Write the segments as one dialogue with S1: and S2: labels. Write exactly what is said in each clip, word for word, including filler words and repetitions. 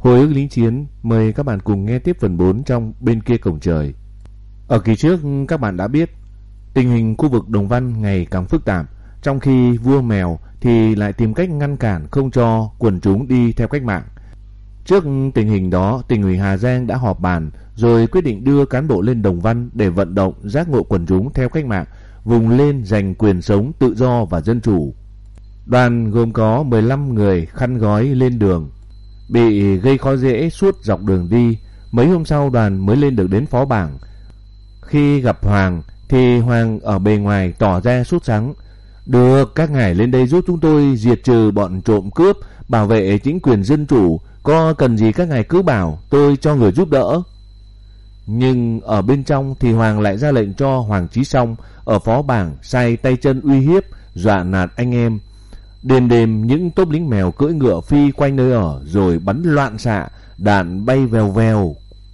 S1: Hồi ức lính chiến, mời các bạn cùng nghe tiếp phần bốn trong Bên kia cổng trời. Ở kỳ trước các bạn đã biết, tình hình khu vực Đồng Văn ngày càng phức tạp, trong khi vua Mèo thì lại tìm cách ngăn cản không cho quần chúng đi theo cách mạng. Trước tình hình đó, tỉnh ủy Hà Giang đã họp bàn rồi quyết định đưa cán bộ lên Đồng Văn để vận động giác ngộ quần chúng theo cách mạng, vùng lên giành quyền sống tự do và dân chủ. Đoàn gồm có mười lăm người khăn gói lên đường, bị gây khó dễ suốt dọc đường đi. Mấy hôm sau đoàn mới lên được đến Phó Bảng. Khi gặp Hoàng thì Hoàng ở bề ngoài tỏ ra sốt sắng. Được, các ngài lên đây giúp chúng tôi diệt trừ bọn trộm cướp, bảo vệ chính quyền dân chủ, có cần gì các ngài cứ bảo, tôi cho người giúp đỡ. Nhưng ở bên trong thì Hoàng lại ra lệnh cho Hoàng Chí Song ở Phó Bảng sai tay chân uy hiếp, dọa nạt anh em. Đêm đêm những tốp lính mèo cưỡi ngựa phi quanh nơi ở rồi bắn loạn xạ, đạn bay vèo vèo.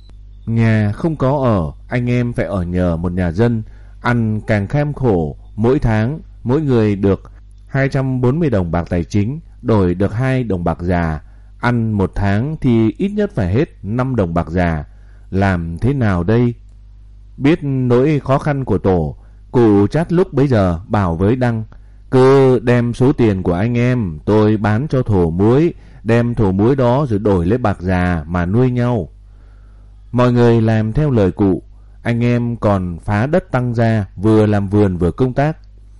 S1: Nhà không có ở, anh em phải ở nhờ một nhà dân, ăn càng kham khổ. Mỗi tháng mỗi người được hai trăm bốn mươi đồng bạc tài chính, đổi được hai đồng bạc già. Ăn một tháng thì ít nhất phải hết năm đồng bạc già. Làm thế nào đây? Biết nỗi khó khăn của tổ, cụ Chát lúc bấy giờ bảo với Đăng: cứ đem số tiền của anh em tôi bán cho thổ muối, đem thổ muối đó rồi đổi lấy bạc già mà nuôi nhau. Mọi người làm theo lời cụ. Anh em còn phá đất tăng ra, vừa làm vườn vừa công tác.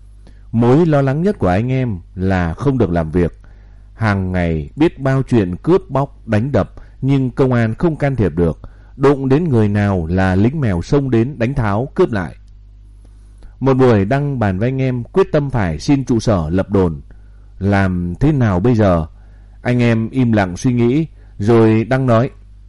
S1: Mối lo lắng nhất của anh em là không được làm việc. Hàng ngày biết bao chuyện cướp bóc đánh đập, nhưng công an không can thiệp được. Đụng đến người nào là lính mèo xông đến đánh tháo cướp lại. Một buổi Đăng bàn với anh em quyết tâm phải xin trụ sở lập đồn. Làm thế nào bây giờ? Anh em im lặng suy nghĩ, rồi Đăng nói: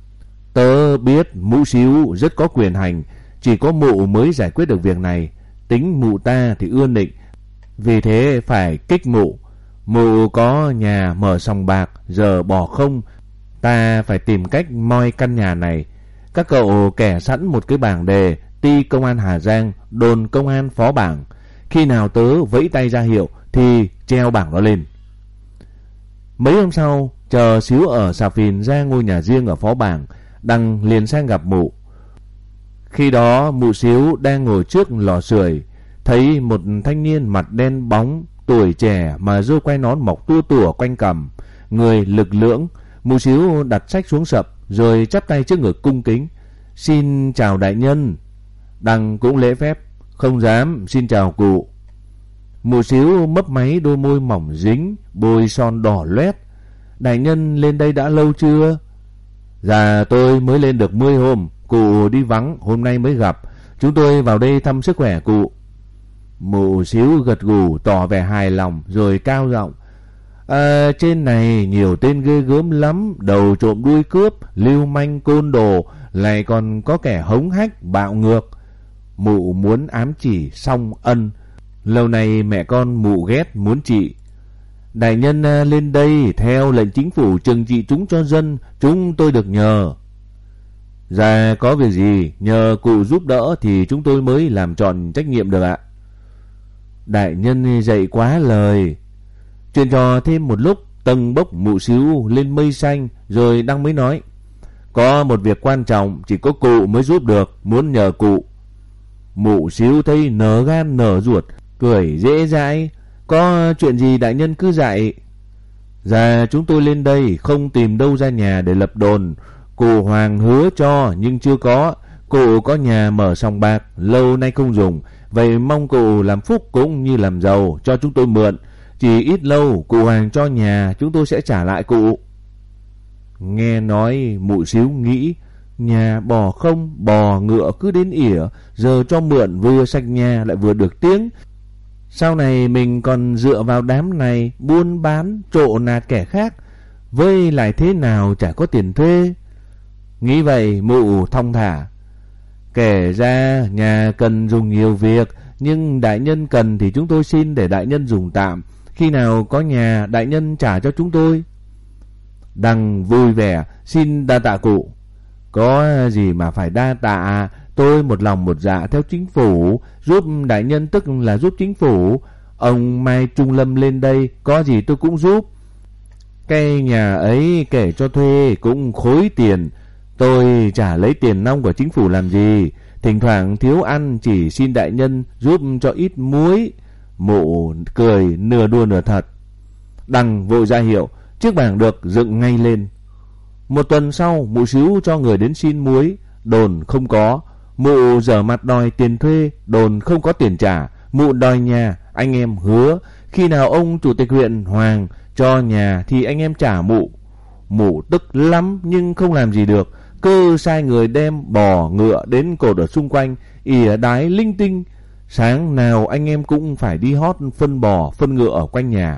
S1: tớ biết mụ xíu rất có quyền hành, chỉ có mụ mới giải quyết được việc này. Tính mụ ta thì ưa nịnh, vì thế phải kích mụ. Mụ có nhà mở sòng bạc, giờ bỏ không, ta phải tìm cách moi căn nhà này. Các cậu kẻ sẵn một cái bảng đề ty công an Hà Giang, đồn công an Phó Bảng. Khi nào tớ vẫy tay ra hiệu thì treo bảng đó lên. Mấy hôm sau, chờ xíu ở Xà Phìn ra ngôi nhà riêng ở Phó Bảng, Đăng liền sang gặp mụ. Khi đó mụ xíu đang ngồi trước lò sưởi, thấy một thanh niên mặt đen bóng, tuổi trẻ mà râu quai nón mọc tua tủa quanh cằm, người lực lưỡng. Mụ xíu đặt sách xuống sập rồi chắp tay trước ngực cung kính: xin chào đại nhân. Đăng cũng lễ phép: không dám, xin chào cụ. Mụ xíu mấp máy đôi môi mỏng dính, bôi son đỏ loét: đại nhân lên đây đã lâu chưa? Dạ tôi mới lên được mười hôm, cụ đi vắng, hôm nay mới gặp. Chúng tôi vào đây thăm sức khỏe cụ. Mụ xíu gật gù tỏ vẻ hài lòng rồi cao giọng: à, trên này nhiều tên ghê gớm lắm, đầu trộm đuôi cướp, lưu manh côn đồ, lại còn có kẻ hống hách bạo ngược. Mụ muốn ám chỉ Song Ân, lâu nay mẹ con mụ ghét muốn trị. Đại nhân lên đây theo lệnh chính phủ trừng trị chúng cho dân, chúng tôi được nhờ. Dạ có việc gì nhờ cụ giúp đỡ thì chúng tôi mới làm tròn trách nhiệm được ạ. Đại nhân dạy quá lời. Chuyện trò thêm một lúc, tầng bốc mụ xíu lên mây xanh, rồi Đăng mới nói: có một việc quan trọng chỉ có cụ mới giúp được, muốn nhờ cụ. Mụ xíu thấy nở gan nở ruột, cười dễ dãi: có chuyện gì đại nhân cứ dạy. Dạ chúng tôi lên đây không tìm đâu ra nhà để lập đồn. Cụ Hoàng hứa cho nhưng chưa có. Cụ có nhà mở sòng bạc, lâu nay không dùng, vậy mong cụ làm phúc cũng như làm giàu cho chúng tôi mượn. Chỉ ít lâu cụ Hoàng cho nhà, chúng tôi sẽ trả lại cụ. Nghe nói mụ xíu nghĩ: nhà bò không, bò ngựa cứ đến ỉa, giờ cho mượn vừa sạch nhà lại vừa được tiếng. Sau này mình còn dựa vào đám này buôn bán trộ nạt kẻ khác, với lại thế nào chả có tiền thuê. Nghĩ vậy mụ thong thả: kể ra nhà cần dùng nhiều việc, nhưng đại nhân cần thì chúng tôi xin để đại nhân dùng tạm. Khi nào có nhà đại nhân trả cho chúng tôi. Đăng vui vẻ: xin đa tạ cụ. Có gì mà phải đa tạ, tôi một lòng một dạ theo chính phủ, giúp đại nhân tức là giúp chính phủ. Ông Mai Trung Lâm lên đây, có gì tôi cũng giúp. Cái nhà ấy kể cho thuê cũng khối tiền. Tôi chả lấy tiền nong của chính phủ làm gì. Thỉnh thoảng thiếu ăn chỉ xin đại nhân giúp cho ít muối. Mụ cười nửa đùa nửa thật. Đằng vội ra hiệu, chiếc bảng được dựng ngay lên. Một tuần sau, mụ xíu cho người đến xin muối. Đồn không có. Mụ dở mặt đòi tiền thuê. Đồn không có tiền trả. Mụ đòi nhà. Anh em hứa khi nào ông chủ tịch huyện Hoàng cho nhà thì anh em trả mụ. Mụ tức lắm nhưng không làm gì được. Cứ sai người đem bò ngựa đến cột ở xung quanh, ỉa đái linh tinh. Sáng nào anh em cũng phải đi hót phân bò phân ngựa ở quanh nhà.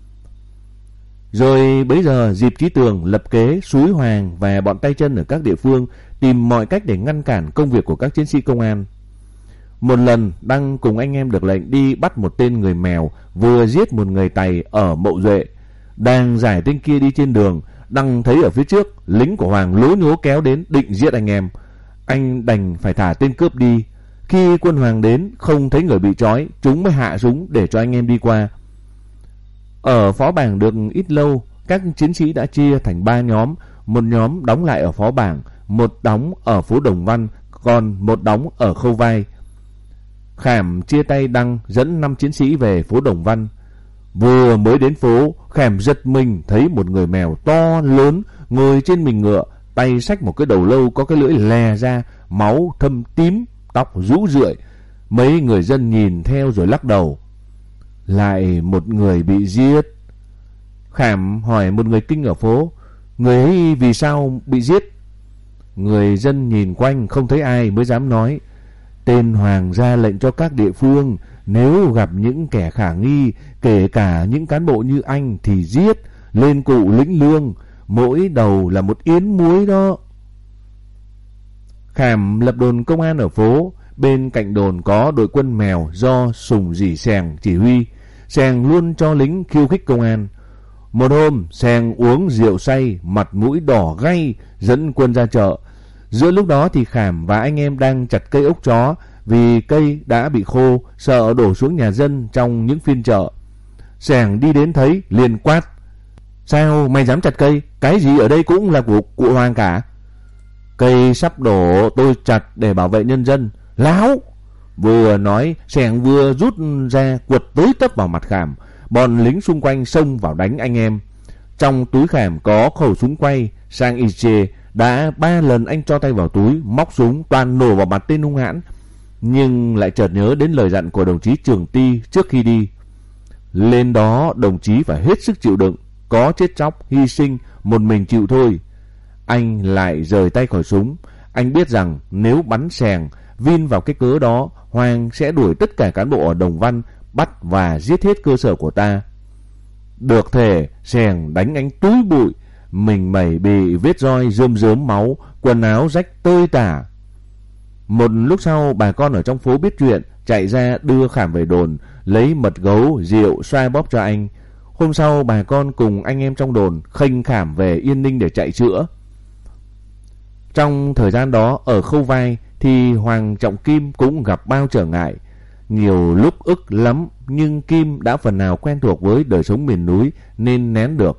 S1: Rồi bấy giờ Diệp Chí Tường lập kế xúi Hoàng và bọn tay chân ở các địa phương tìm mọi cách để ngăn cản công việc của các chiến sĩ công an. Một lần Đăng cùng anh em được lệnh đi bắt một tên người Mèo vừa giết một người Tày ở Mậu Duệ. Đang giải tên kia đi trên đường, Đăng thấy ở phía trước lính của Hoàng lố nhố kéo đến định giết anh em. Anh đành phải thả tên cướp đi. Khi quân Hoàng đến không thấy người bị trói, chúng mới hạ súng để cho anh em đi qua. Ở Phó Bảng được ít lâu, các chiến sĩ đã chia thành ba nhóm. Một nhóm đóng lại ở Phó Bảng, một đóng ở phố Đồng Văn, còn một đóng ở Khâu Vai. Khảm chia tay Đăng dẫn năm chiến sĩ về phố Đồng Văn. Vừa mới đến phố, Khảm giật mình thấy một người Mèo to lớn ngồi trên mình ngựa, tay xách một cái đầu lâu có cái lưỡi lè ra, máu thâm tím, tóc rũ rượi. Mấy người dân nhìn theo rồi lắc đầu. Lại một người bị giết. Khảm hỏi một người Kinh ở phố, người ấy vì sao bị giết? Người dân nhìn quanh không thấy ai mới dám nói. Tên Hoàng ra lệnh cho các địa phương, nếu gặp những kẻ khả nghi, kể cả những cán bộ như anh thì giết, lên cụ lĩnh lương, mỗi đầu là một yến muối đó. Khảm lập đồn công an ở phố, bên cạnh đồn có đội quân Mèo do Sùng Dỉ Sèng chỉ huy. Sèng luôn cho lính khiêu khích công an. Một hôm Sèng uống rượu say, mặt mũi đỏ gay, dẫn quân ra chợ. Giữa lúc đó thì Khảm và anh em đang chặt cây ốc chó, vì cây đã bị khô, sợ đổ xuống nhà dân trong những phiên chợ. Sèng đi đến thấy liền quát: Sao mày dám chặt cây? Cái gì ở đây cũng là của cụ Hoàng cả. Cây sắp đổ tôi chặt để bảo vệ nhân dân. Láo! Vừa nói, Sèng vừa rút ra quật tới tấp vào mặt Khảm. Bọn lính xung quanh xông vào đánh anh em. Trong túi Khảm có khẩu súng quay sang y chê. Đã ba lần anh cho tay vào túi, móc súng toàn nổ vào mặt tên hung hãn, nhưng lại chợt nhớ đến lời dặn của đồng chí Trường Ty trước khi đi. Lên đó đồng chí phải hết sức chịu đựng, có chết chóc, hy sinh, một mình chịu thôi. Anh lại rời tay khỏi súng. Anh biết rằng nếu bắn Sèng vin vào cái cớ đó, Hoàng sẽ đuổi tất cả cán bộ ở Đồng Văn, bắt và giết hết cơ sở của ta. Được thể Sèng đánh anh túi bụi, mình mẩy bị vết roi rơm rớm máu, quần áo rách tơi tả. Một lúc sau bà con ở trong phố biết chuyện, chạy ra đưa Khảm về đồn, lấy mật gấu, rượu xoa bóp cho anh. Hôm sau bà con cùng anh em trong đồn khênh Khảm về Yên Ninh để chạy chữa. Trong thời gian đó ở Khâu Vai thì Hoàng Trọng Kim cũng gặp bao trở ngại. Nhiều lúc ức lắm, nhưng Kim đã phần nào quen thuộc với đời sống miền núi nên nén được.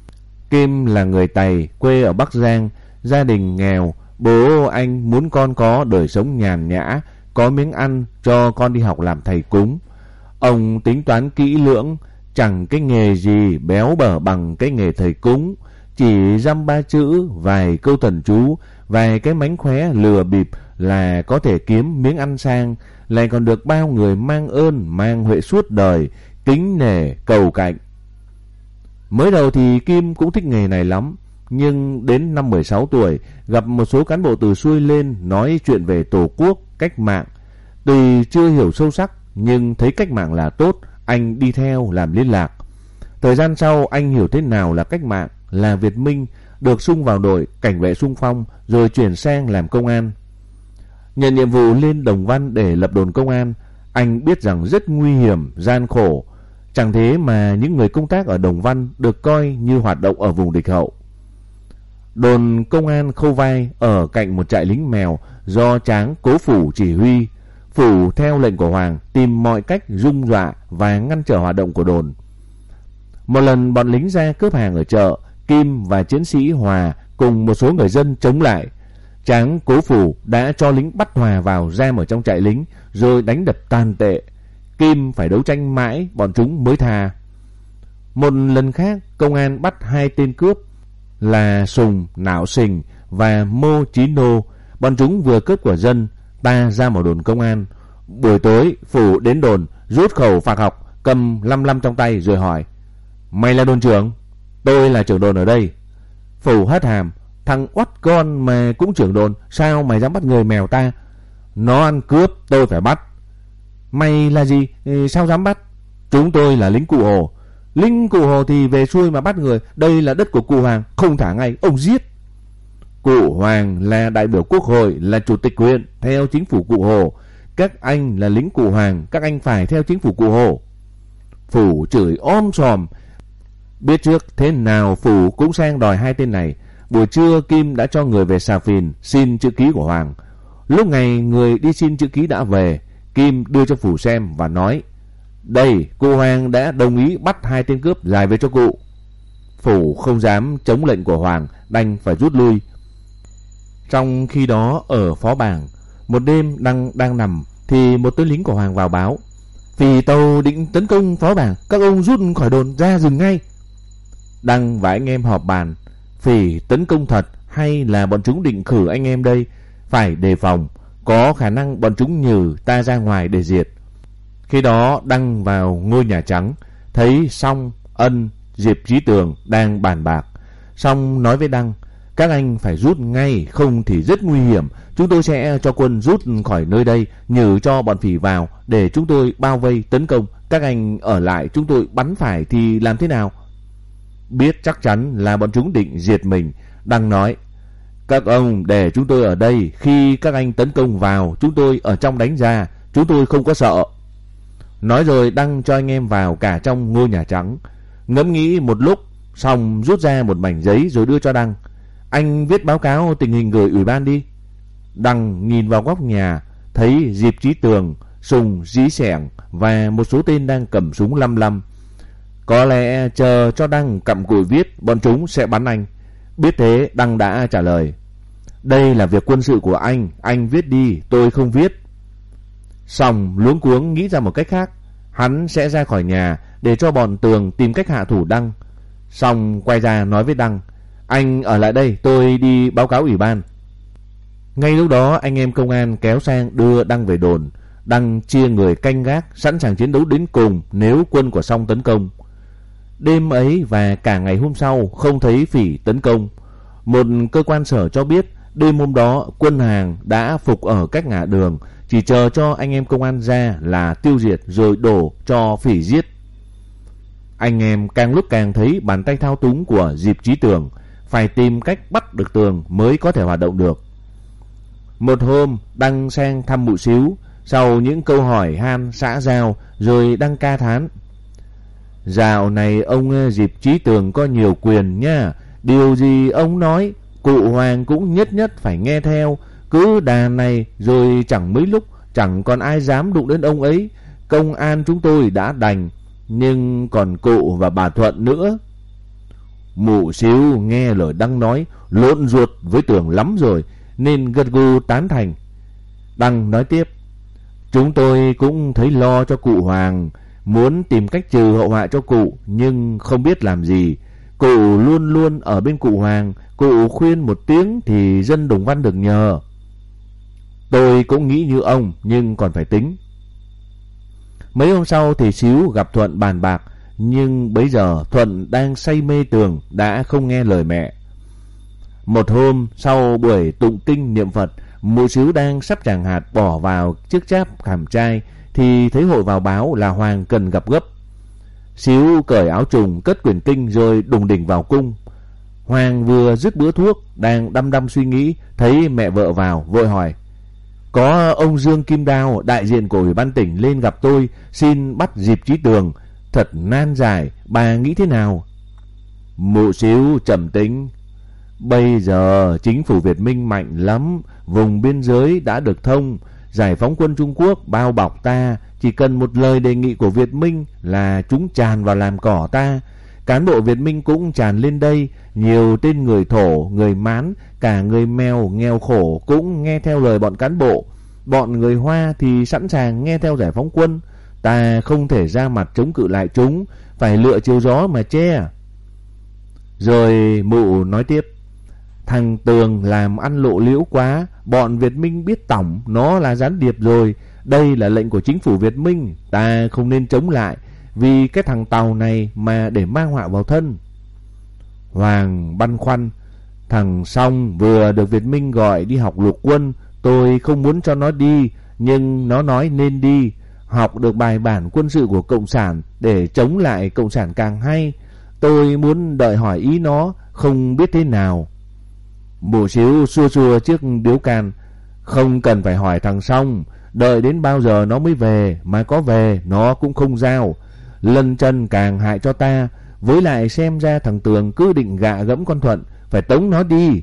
S1: Kim là người Tày, quê ở Bắc Giang, gia đình nghèo. Bố anh muốn con có đời sống nhàn nhã, có miếng ăn cho con đi học làm thầy cúng. Ông tính toán kỹ lưỡng, chẳng cái nghề gì béo bở bằng cái nghề thầy cúng. Chỉ dăm ba chữ, vài câu thần chú, vài cái mánh khóe lừa bịp là có thể kiếm miếng ăn sang, lại còn được bao người mang ơn, mang huệ suốt đời, kính nể, cầu cạnh. Mới đầu thì Kim cũng thích nghề này lắm, nhưng đến năm mười sáu tuổi, gặp một số cán bộ từ xuôi lên nói chuyện về Tổ quốc, cách mạng. Tuy chưa hiểu sâu sắc, nhưng thấy cách mạng là tốt, anh đi theo làm liên lạc. Thời gian sau, anh hiểu thế nào là cách mạng, là Việt Minh, được sung vào đội cảnh vệ xung phong, rồi chuyển sang làm công an. Nhận nhiệm vụ lên Đồng Văn để lập đồn công an, anh biết rằng rất nguy hiểm, gian khổ. Chẳng thế mà những người công tác ở Đồng Văn được coi như hoạt động ở vùng địch hậu. Đồn công an Khâu Vai ở cạnh một trại lính Mèo do Tráng Cố Phủ chỉ huy. Phủ theo lệnh của Hoàng tìm mọi cách rung dọa và ngăn trở hoạt động của đồn. Một lần bọn lính ra cướp hàng ở chợ, Kim và chiến sĩ Hòa cùng một số người dân chống lại. Tráng Cố Phủ đã cho lính bắt Hòa vào giam ở trong trại lính rồi đánh đập tàn tệ. Kim phải đấu tranh mãi bọn chúng mới tha. Một lần khác, công an bắt hai tên cướp là Sùng Nảo Sình và Mô Chí Nô. Bọn chúng vừa cướp của dân, ta ra một đồn công an. Buổi tối, Phủ đến đồn, rút khẩu phạc học, cầm lăm lăm trong tay rồi hỏi: "Mày là đồn trưởng?" "Tôi là trưởng đồn ở đây." Phủ hất hàm: "Thằng oắt con mà cũng trưởng đồn, sao mày dám bắt người mèo ta?" "Nó ăn cướp, tôi phải bắt." "Mày là gì? Sao dám bắt?" "Chúng tôi là lính Cụ Hồ." "Lính Cụ Hồ thì về xuôi mà bắt người, đây là đất của Cụ Hoàng, không thả ngay, ông giết." "Cụ Hoàng là đại biểu quốc hội, là chủ tịch huyện, theo chính phủ Cụ Hồ. Các anh là lính Cụ Hoàng, các anh phải theo chính phủ Cụ Hồ." Phủ chửi om sòm. Biết trước thế nào Phủ cũng sang đòi hai tên này. Buổi trưa Kim đã cho người về Xà Phìn xin chữ ký của Hoàng. Lúc này người đi xin chữ ký đã về. Kim đưa cho Phủ xem và nói: "Đây, Cụ Hoàng đã đồng ý bắt hai tên cướp giải về cho cụ." Phủ không dám chống lệnh của Hoàng, đành phải rút lui. Trong khi đó ở Phó Bảng, một đêm đang đang nằm thì một tên lính của Hoàng vào báo: "Vì tàu định tấn công Phó Bảng, các ông rút khỏi đồn ra rừng ngay." Đăng và anh em họp bàn: Phỉ tấn công thật hay là bọn chúng định khử anh em đây? Phải đề phòng, có khả năng bọn chúng nhử ta ra ngoài để diệt. Khi đó Đăng vào ngôi Nhà Trắng, thấy Song, Ân, Diệp Chí Tường đang bàn bạc. Song nói với Đăng: "Các anh phải rút ngay, không thì rất nguy hiểm. Chúng tôi sẽ cho quân rút khỏi nơi đây, nhử cho bọn phỉ vào để chúng tôi bao vây tấn công. Các anh ở lại, chúng tôi bắn phải thì làm thế nào?" Biết chắc chắn là bọn chúng định diệt mình, Đăng nói: "Các ông để chúng tôi ở đây, khi các anh tấn công vào, chúng tôi ở trong đánh ra, chúng tôi không có sợ." Nói rồi Đăng cho anh em vào cả trong ngôi Nhà Trắng. Ngẫm nghĩ một lúc, xong rút ra một mảnh giấy rồi đưa cho Đăng: "Anh viết báo cáo tình hình gửi ủy ban đi." Đăng nhìn vào góc nhà, thấy Diệp Chí Tường, Sùng Dí Sẻng và một số tên đang cầm súng lăm lăm. Có lẽ chờ cho Đăng cặm cụi viết, bọn chúng sẽ bắn anh. Biết thế, Đăng đã trả lời: "Đây là việc quân sự của anh, anh viết đi, tôi không viết." Xong luống cuống nghĩ ra một cách khác, hắn sẽ ra khỏi nhà để cho bọn Tường tìm cách hạ thủ Đăng. Xong quay ra nói với Đăng: "Anh ở lại đây, tôi đi báo cáo ủy ban." Ngay lúc đó anh em công an kéo sang đưa Đăng về đồn. Đăng chia người canh gác, sẵn sàng chiến đấu đến cùng nếu quân của Song tấn công. Đêm ấy và cả ngày hôm sau không thấy phỉ tấn công. Một cơ quan sở cho biết đêm hôm đó quân Hàng đã phục ở cách ngã đường, chỉ chờ cho anh em công an ra là tiêu diệt rồi đổ cho phỉ giết. Anh em càng lúc càng thấy bàn tay thao túng của Diệp Chí Tường, phải tìm cách bắt được Tường mới có thể hoạt động được. Một hôm Đăng sang thăm Mụ Xíu, sau những câu hỏi han xã giao rồi Đăng ca thán: "Dạo này ông Diệp Chí Tường có nhiều quyền nha, điều gì ông nói Cụ Hoàng cũng nhất nhất phải nghe theo. Cứ đà này rồi chẳng mấy lúc chẳng còn ai dám đụng đến ông ấy. Công an chúng tôi đã đành, nhưng còn cụ và bà Thuận nữa." Mụ Xíu nghe lời Đăng nói lộn ruột với Tường lắm rồi, nên gật gù tán thành. Đăng nói tiếp: "Chúng tôi cũng thấy lo cho cụ Hoàng, muốn tìm cách trừ hậu họa cho cụ, nhưng không biết làm gì. Cụ luôn luôn ở bên cụ Hoàng, cụ khuyên một tiếng thì dân Đồng Văn được nhờ." Tôi cũng nghĩ như ông, nhưng còn phải tính. Mấy hôm sau thì Xíu gặp Thuận bàn bạc, nhưng bấy giờ Thuận đang say mê Tường, đã không nghe lời mẹ. Một hôm sau buổi tụng kinh niệm Phật, Mụ Xíu đang sắp tràng hạt bỏ vào chiếc cháp khảm trai thì thấy hội vào báo là Hoàng cần gặp gấp. Xíu cởi áo trùng, cất quyển kinh rồi đùng đỉnh vào cung. Hoàng vừa dứt bữa thuốc, đang đăm đăm suy nghĩ, thấy mẹ vợ vào, vội hỏi: "Có ông Dương Kim Đao, đại diện của ủy ban tỉnh lên gặp tôi, xin bắt Diệp Chí Tường. Thật nan giải, bà nghĩ thế nào?" Mụ Xíu trầm tính: "Bây giờ chính phủ Việt Minh mạnh lắm, vùng biên giới đã được thông, giải phóng quân Trung Quốc bao bọc ta, chỉ cần một lời đề nghị của Việt Minh là chúng tràn vào làm cỏ ta. Cán bộ Việt Minh cũng tràn lên đây, nhiều tên người Thổ, người Mán, cả người Mèo nghèo khổ cũng nghe theo lời bọn cán bộ. Bọn người Hoa thì sẵn sàng nghe theo giải phóng quân. Ta không thể ra mặt chống cự lại chúng, phải lựa chiều gió mà che. Rồi mụ nói tiếp: thằng Tường làm ăn lộ liễu quá, bọn Việt Minh biết tổng nó là gián điệp rồi. Đây là lệnh của chính phủ Việt Minh, ta không nên chống lại vì cái thằng Tàu này mà để mang họa vào thân. Hoàng băn khoăn: thằng Song vừa được Việt Minh gọi đi học lục quân, tôi không muốn cho nó đi, nhưng nó nói nên đi. Học được bài bản quân sự của Cộng sản để chống lại Cộng sản càng hay. Tôi muốn đợi hỏi ý nó, không biết thế nào. Bộ xíu xua xua chiếc điếu can: không cần phải hỏi thằng Song, đợi đến bao giờ nó mới về, mà có về nó cũng không giao. Lân chân càng hại cho ta, với lại xem ra thằng Tường cứ định gạ gẫm con Thuận, phải tống nó đi.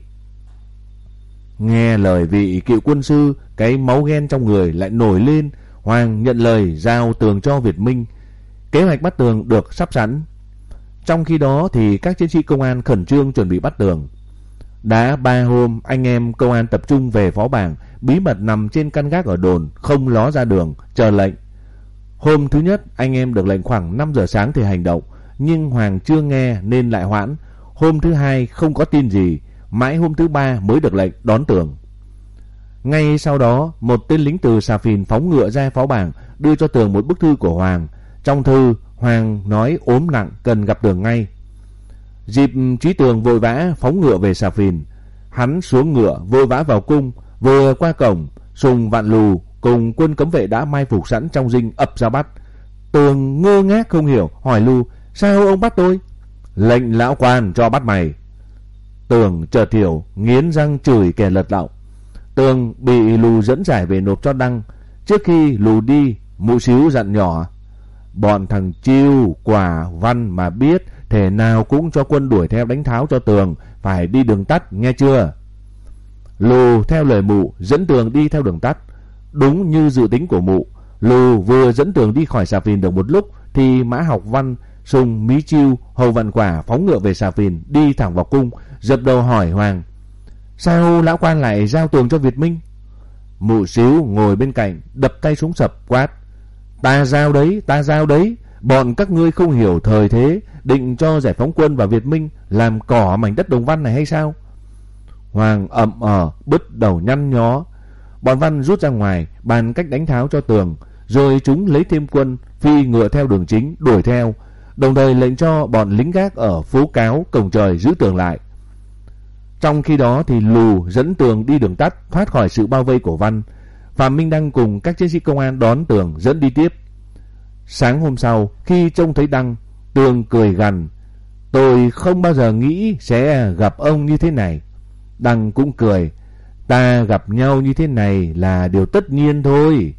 S1: Nghe lời vị cựu quân sư, cái máu ghen trong người lại nổi lên. Hoàng nhận lời giao Tường cho Việt Minh. Kế hoạch bắt Tường được sắp sẵn. Trong khi đó thì các chiến sĩ công an khẩn trương chuẩn bị bắt Tường. Đã ba hôm, anh em công an tập trung về phó bảng, bí mật nằm trên căn gác ở đồn, không ló ra đường, chờ lệnh. Hôm thứ nhất, anh em được lệnh khoảng năm giờ sáng thì hành động, nhưng Hoàng chưa nghe nên lại hoãn. Hôm thứ hai không có tin gì, mãi hôm thứ ba mới được lệnh đón Tường. Ngay sau đó, một tên lính từ Xà Phìn phóng ngựa ra phó bảng, đưa cho Tường một bức thư của Hoàng. Trong thư, Hoàng nói ốm nặng, cần gặp Tường ngay. Dịp Trí Tường vội vã phóng ngựa về Xà Phìn. Hắn xuống ngựa vội vã vào cung. Vừa qua cổng, Sùng Vạn Lù cùng quân cấm vệ đã mai phục sẵn trong dinh ập ra bắt. Tường ngơ ngác không hiểu, hỏi Lù: sao ông bắt tôi? Lệnh lão quan cho bắt mày. Tường chợt hiểu, nghiến răng chửi kẻ lật lọng. Tường bị Lù dẫn giải về nộp cho Đăng. Trước khi Lù đi, mụ xíu dặn nhỏ: bọn thằng Chiêu, Quả, Văn mà biết, thể nào cũng cho quân đuổi theo đánh tháo cho Tường, phải đi đường tắt, nghe chưa? Lù theo lời mụ dẫn Tường đi theo đường tắt. Đúng như dự tính của mụ, Lù vừa dẫn Tường đi khỏi Xà Phìn được một lúc thì Mã Học Văn, Sùng, Mí Chiêu, Hầu Vạn Quả phóng ngựa về Xà Phìn, đi thẳng vào cung, dập đầu hỏi Hoàng: sao lão quan lại giao Tường cho Việt Minh? Mụ xíu ngồi bên cạnh đập tay xuống sập quát: ta giao đấy, ta giao đấy. Bọn các ngươi không hiểu thời thế, định cho giải phóng quân và Việt Minh làm cỏ mảnh đất Đồng Văn này hay sao? Hoàng ậm ờ, bứt đầu nhăn nhó. Bọn Văn rút ra ngoài bàn cách đánh tháo cho Tường, rồi chúng lấy thêm quân, phi ngựa theo đường chính đuổi theo, đồng thời lệnh cho bọn lính gác ở phố Cáo, Cổng Trời giữ Tường lại. Trong khi đó thì Lù dẫn Tường đi đường tắt, thoát khỏi sự bao vây của Văn. Phạm Minh Đăng cùng các chiến sĩ công an đón Tường dẫn đi tiếp. Sáng hôm sau, khi trông thấy Đăng, Tường cười gằn: tôi không bao giờ nghĩ sẽ gặp ông như thế này. Đăng cũng cười: ta gặp nhau như thế này là điều tất nhiên thôi.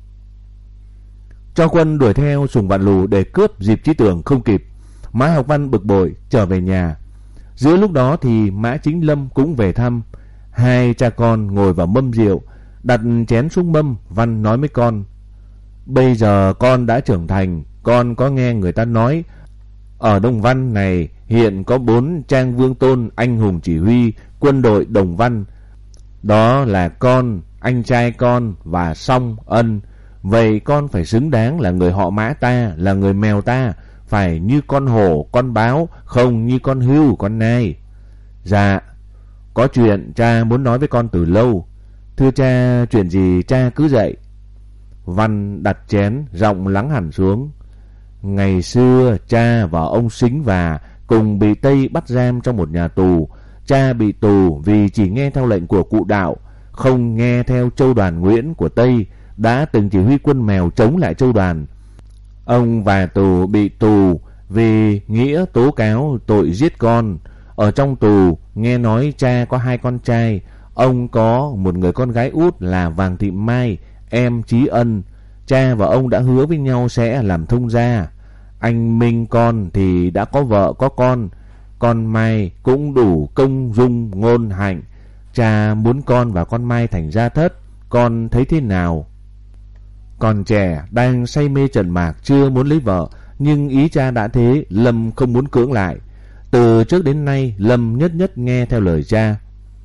S1: Cho quân đuổi theo Sùng Vạn Lù để cướp dịp Trí Tường không kịp. Mã Học Văn bực bội trở về nhà. Giữa lúc đó thì Mã Chính Lâm cũng về thăm. Hai cha con ngồi vào mâm rượu, đặt chén xuống mâm. Văn nói với con: bây giờ con đã trưởng thành, con có nghe người ta nói ở Đồng Văn này hiện có bốn Trang Vương Tôn anh hùng chỉ huy quân đội Đồng Văn. Đó là con, anh trai con và Song, Ân. Vậy con phải xứng đáng là người họ Mã ta, là người Mèo ta, phải như con hổ, con báo, không như con hươu, con nai. Dạ, có chuyện cha muốn nói với con từ lâu. Thưa cha, chuyện gì cha cứ dạy. Văn đặt chén, giọng lắng hẳn xuống. Ngày xưa cha và ông Sính Và cùng bị Tây bắt giam trong một nhà tù. Cha bị tù vì chỉ nghe theo lệnh của cụ Đạo, không nghe theo Châu Đoàn Nguyễn của Tây, đã từng chỉ huy quân Mèo chống lại Châu Đoàn. Ông Và tù bị tù vì nghĩa tố cáo tội giết con. Ở trong tù nghe nói cha có hai con trai. Ông có một người con gái út là Vàng Thị Mai, em Trí Ân. Cha và ông đã hứa với nhau sẽ làm thông gia. Anh Minh con thì đã có vợ có con. Con Mai cũng đủ công dung ngôn hạnh. Cha muốn con và con Mai thành gia thất. Con thấy thế nào? Còn trẻ đang say mê trần mạc chưa muốn lấy vợ, nhưng ý cha đã thế, Lâm không muốn cưỡng lại. Từ trước đến nay Lâm nhất nhất nghe theo lời cha.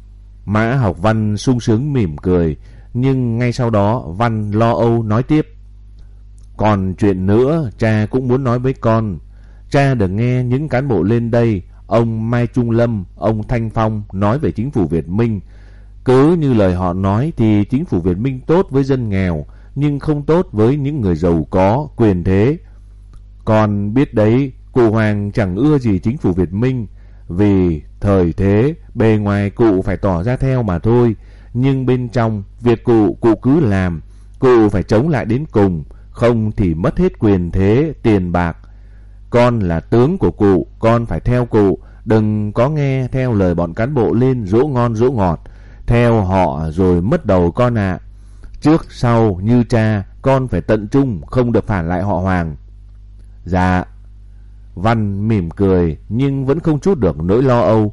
S1: Mã Học Văn sung sướng mỉm cười, nhưng ngay sau đó Văn lo âu nói tiếp. Còn chuyện nữa cha cũng muốn nói với con. Cha được nghe những cán bộ lên đây, ông Mai Trung Lâm, ông Thanh Phong nói về chính phủ Việt Minh. Cứ như lời họ nói thì chính phủ Việt Minh tốt với dân nghèo, nhưng không tốt với những người giàu có, quyền thế. Con biết đấy, cụ Hoàng chẳng ưa gì chính phủ Việt Minh, vì thời thế, bề ngoài cụ phải tỏ ra theo mà thôi, nhưng bên trong, việc cụ, cụ cứ làm, cụ phải chống lại đến cùng, không thì mất hết quyền thế, tiền bạc. Con là tướng của cụ, con phải theo cụ, đừng có nghe theo lời bọn cán bộ lên dỗ ngon dỗ ngọt, theo họ rồi mất đầu con ạ. À. Trước sau như cha, con phải tận trung, không được phản lại họ Hoàng. Dạ. Văn mỉm cười nhưng vẫn không trút được nỗi lo âu.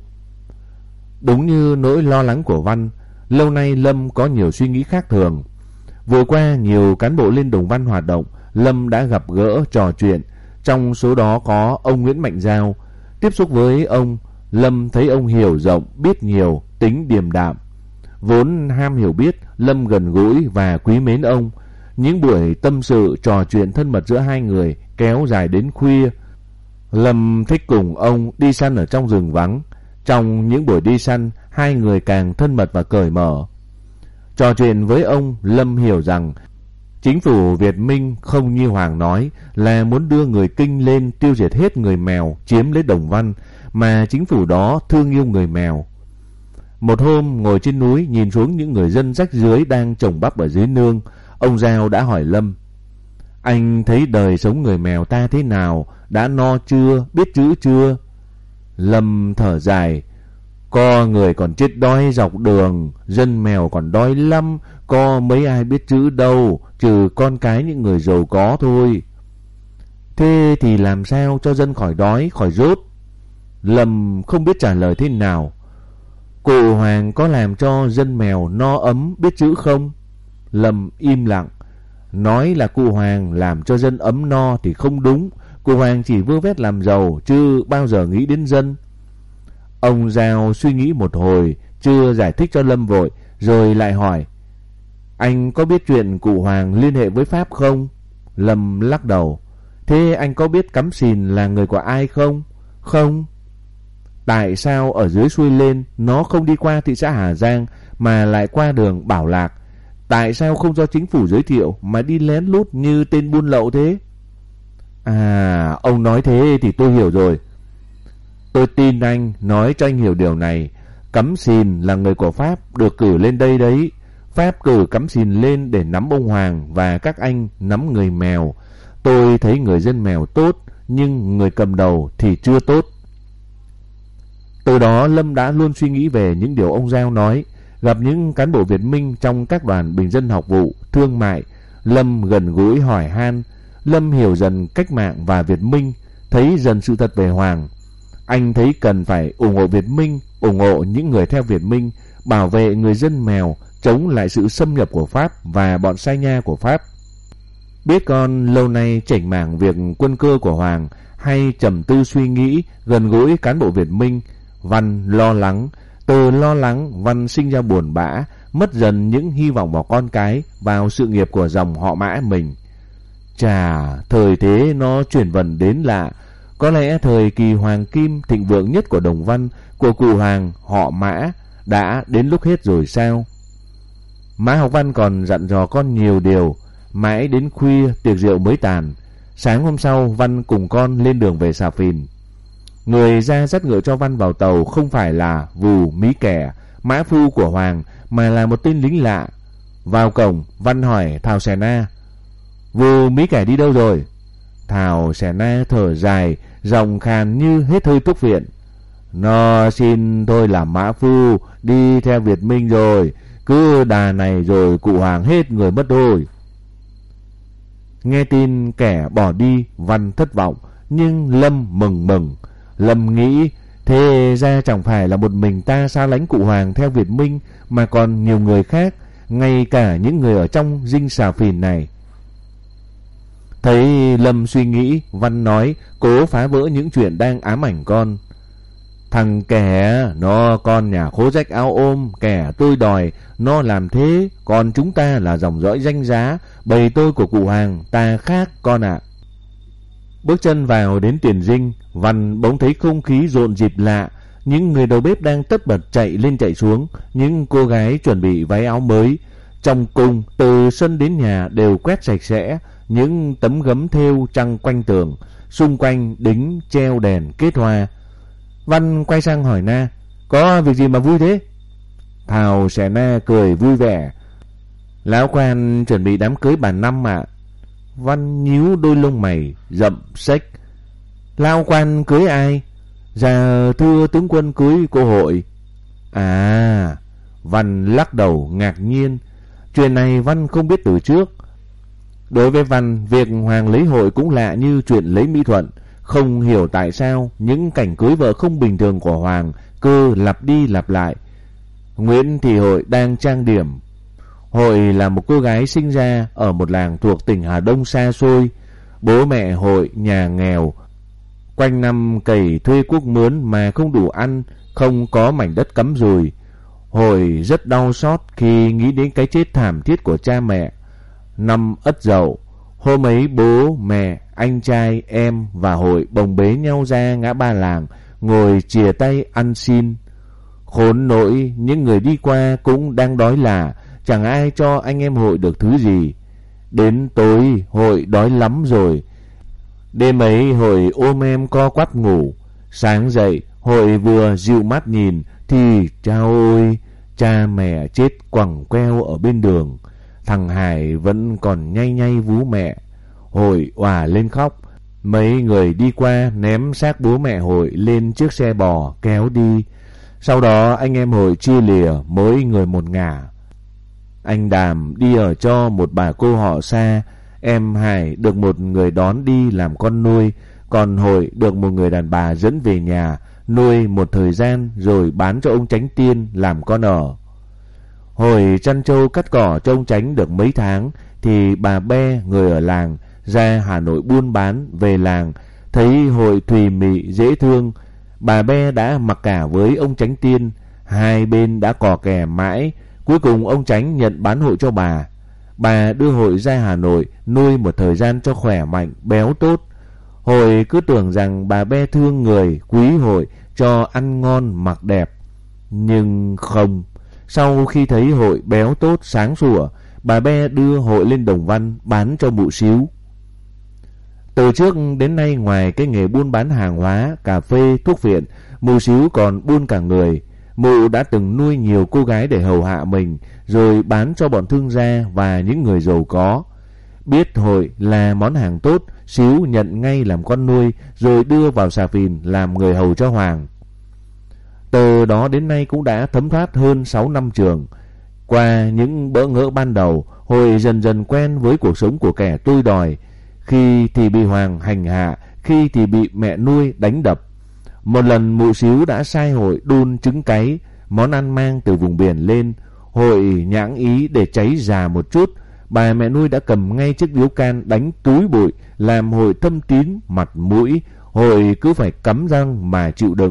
S1: Đúng như nỗi lo lắng của Văn, lâu nay Lâm có nhiều suy nghĩ khác thường. Vừa qua nhiều cán bộ lên Đồng Văn hoạt động, Lâm đã gặp gỡ trò chuyện, trong số đó có ông Nguyễn Mạnh Giao. Tiếp xúc với ông, Lâm thấy ông hiểu rộng, biết nhiều, tính điềm đạm. Vốn ham hiểu biết, Lâm gần gũi và quý mến ông. Những buổi tâm sự trò chuyện thân mật giữa hai người kéo dài đến khuya. Lâm thích cùng ông đi săn ở trong rừng vắng. Trong những buổi đi săn, hai người càng thân mật và cởi mở. Trò chuyện với ông, Lâm hiểu rằng chính phủ Việt Minh không như Hoàng nói là muốn đưa người Kinh lên tiêu diệt hết người Mèo, chiếm lấy Đồng Văn, mà chính phủ đó thương yêu người Mèo. Một hôm ngồi trên núi nhìn xuống những người dân rách rưới đang trồng bắp ở dưới nương, ông Giao đã hỏi Lâm: Anh thấy đời sống người Mèo ta thế nào, đã no chưa, biết chữ chưa? Lâm thở dài: Có người còn chết đói dọc đường, dân Mèo còn đói lắm, có mấy ai biết chữ đâu, trừ con cái những người giàu có thôi. Thế thì làm sao cho dân khỏi đói, khỏi rốt? Lâm không biết trả lời thế nào. Cụ Hoàng có làm cho dân Mèo no ấm, biết chữ không? Lâm im lặng. Nói là cụ Hoàng làm cho dân ấm no thì không đúng. Cụ Hoàng chỉ vơ vét làm giàu, chứ bao giờ nghĩ đến dân. Ông Giao suy nghĩ một hồi, chưa giải thích cho Lâm vội, rồi lại hỏi: Anh có biết chuyện cụ Hoàng liên hệ với Pháp không? Lâm lắc đầu. Thế anh có biết Cắm Sìn là người của ai không? Không. Tại sao ở dưới xuôi lên nó không đi qua thị xã Hà Giang mà lại qua đường Bảo Lạc? Tại sao không do chính phủ giới thiệu mà đi lén lút như tên buôn lậu thế? À, ông nói thế thì tôi hiểu rồi. Tôi tin anh nói cho anh hiểu điều này. Cắm Sìn là người của Pháp được cử lên đây đấy. Pháp cử Cắm Sìn lên để nắm ông Hoàng và các anh nắm người Mèo. Tôi thấy người dân Mèo tốt, nhưng người cầm đầu thì chưa tốt. Từ đó Lâm đã luôn suy nghĩ về những điều ông Giao nói. Gặp những cán bộ Việt Minh trong các đoàn bình dân học vụ, thương mại, Lâm gần gũi hỏi han. Lâm hiểu dần cách mạng và Việt Minh, thấy dần sự thật về Hoàng. Anh thấy cần phải ủng hộ Việt Minh, ủng hộ những người theo Việt Minh, bảo vệ người dân Mèo, chống lại sự xâm nhập của Pháp và bọn sai nha của Pháp. Biết con lâu nay chảnh mảng việc quân cơ của Hoàng, hay trầm tư suy nghĩ, gần gũi cán bộ Việt Minh, Văn lo lắng. Từ lo lắng, Văn sinh ra buồn bã, mất dần những hy vọng vào con cái, vào sự nghiệp của dòng họ Mã mình. Chà, thời thế nó chuyển vần đến lạ. Có lẽ thời kỳ hoàng kim thịnh vượng nhất của Đồng Văn, của cụ Hoàng họ Mã, đã đến lúc hết rồi sao? Mã Học Văn còn dặn dò con nhiều điều. Mãi đến khuya tiệc rượu mới tàn. Sáng hôm sau, Văn cùng con lên đường về Xà Phìn. Người ra dắt ngựa cho Văn vào tàu không phải là Vù Mí Kẻ, mã phu của Hoàng, mà là một tên lính lạ. Vào cổng, Văn hỏi Thảo Sè Na: Vù Mí Kẻ đi đâu rồi? Thảo Sè Na thở dài, giọng khàn như hết hơi thuốc viện: Nó xin tôi làm mã phu, đi theo Việt Minh rồi. Cứ đà này rồi cụ Hoàng hết người mất thôi. Nghe tin kẻ bỏ đi, Văn thất vọng, nhưng Lâm mừng mừng. Lâm nghĩ, thế ra chẳng phải là một mình ta xa lánh cụ Hoàng theo Việt Minh, mà còn nhiều người khác, ngay cả những người ở trong dinh Xà Phìn này. Thấy Lâm suy nghĩ, Văn nói cố phá vỡ những chuyện đang ám ảnh con. Thằng kẻ nó con nhà khố rách áo ôm, kẻ tôi đòi, nó làm thế, còn chúng ta là dòng dõi danh giá, bầy tôi của cụ Hoàng, ta khác con ạ. Bước chân vào đến tiền dinh, Văn bỗng thấy không khí rộn rịp lạ. Những người đầu bếp đang tất bật chạy lên chạy xuống, những cô gái chuẩn bị váy áo mới. Trong cung, từ sân đến nhà đều quét sạch sẽ, những tấm gấm thêu trăng quanh tường, xung quanh đính treo đèn kết hoa. Văn quay sang hỏi Na, có việc gì mà vui thế? Thảo xẻ Na cười vui vẻ, lão quan chuẩn bị đám cưới bà Năm ạ. Văn nhíu đôi lông mày rậm xếch. Lão quan cưới ai? Dạ thưa tướng quân cưới cô Hội. À, Văn lắc đầu ngạc nhiên. Chuyện này Văn không biết từ trước. Đối với Văn, việc Hoàng lấy Hội cũng lạ như chuyện lấy Mỹ Thuận. Không hiểu tại sao những cảnh cưới vợ không bình thường của Hoàng cứ lặp đi lặp lại. Nguyễn Thị Hội đang trang điểm. Hội là một cô gái sinh ra ở một làng thuộc tỉnh Hà Đông xa xôi. Bố mẹ Hội nhà nghèo, quanh năm cày thuê cuốc mướn mà không đủ ăn, không có mảnh đất cắm dùi. Hội rất đau xót khi nghĩ đến cái chết thảm thiết của cha mẹ. Năm Ất Dậu, hôm ấy bố, mẹ, anh trai, em và Hội bồng bế nhau ra ngã ba làng, ngồi chìa tay ăn xin. Khốn nỗi, những người đi qua cũng đang đói là, chẳng ai cho anh em Hội được thứ gì. Đến tối, Hội đói lắm rồi. Đêm ấy Hội ôm em co quắp ngủ. Sáng dậy, Hội vừa dịu mắt nhìn thì chao ôi, cha mẹ chết quẳng queo ở bên đường. Thằng Hải vẫn còn nhay nhay vú mẹ. Hội òa lên khóc. Mấy người đi qua ném xác bố mẹ Hội lên chiếc xe bò kéo đi. Sau đó anh em Hội chia lìa mỗi người một ngả. Anh Đàm đi ở cho một bà cô họ xa. Em Hải được một người đón đi làm con nuôi. Còn Hội được một người đàn bà dẫn về nhà nuôi một thời gian rồi bán cho ông Chánh Tiên làm con ở. Hội chăn trâu cắt cỏ cho ông Chánh được mấy tháng thì bà Be, người ở làng, ra Hà Nội buôn bán về làng, thấy Hội thùy mị dễ thương. Bà Be đã mặc cả với ông Chánh Tiên, hai bên đã cò kè mãi. Cuối cùng ông Chánh nhận bán Hội cho bà. Bà đưa Hội ra Hà Nội nuôi một thời gian cho khỏe mạnh, béo tốt. Hội cứ tưởng rằng bà Be thương người, quý Hội, cho ăn ngon mặc đẹp. Nhưng không. Sau khi thấy Hội béo tốt, sáng sủa, bà Be đưa Hội lên Đồng Văn bán cho mụ Xíu. Từ trước đến nay, ngoài cái nghề buôn bán hàng hóa, cà phê, thuốc viện, mụ Xíu còn buôn cả người. Mụ đã từng nuôi nhiều cô gái để hầu hạ mình, rồi bán cho bọn thương gia và những người giàu có. Biết Hội là món hàng tốt, Xíu nhận ngay làm con nuôi, rồi đưa vào Xà Phìn làm người hầu cho Hoàng. Từ đó đến nay cũng đã thấm thoát hơn sáu năm trường. Qua những bỡ ngỡ ban đầu, Hội dần dần quen với cuộc sống của kẻ tôi đòi. Khi thì bị Hoàng hành hạ, khi thì bị mẹ nuôi đánh đập. Một lần mụ Xíu đã sai Hội đun trứng cáy, món ăn mang từ vùng biển lên. Hội nhãng ý để cháy già một chút, bà mẹ nuôi đã cầm ngay chiếc điếu can đánh túi bụi, làm Hội thâm tín mặt mũi. Hội cứ phải cắn răng mà chịu đựng.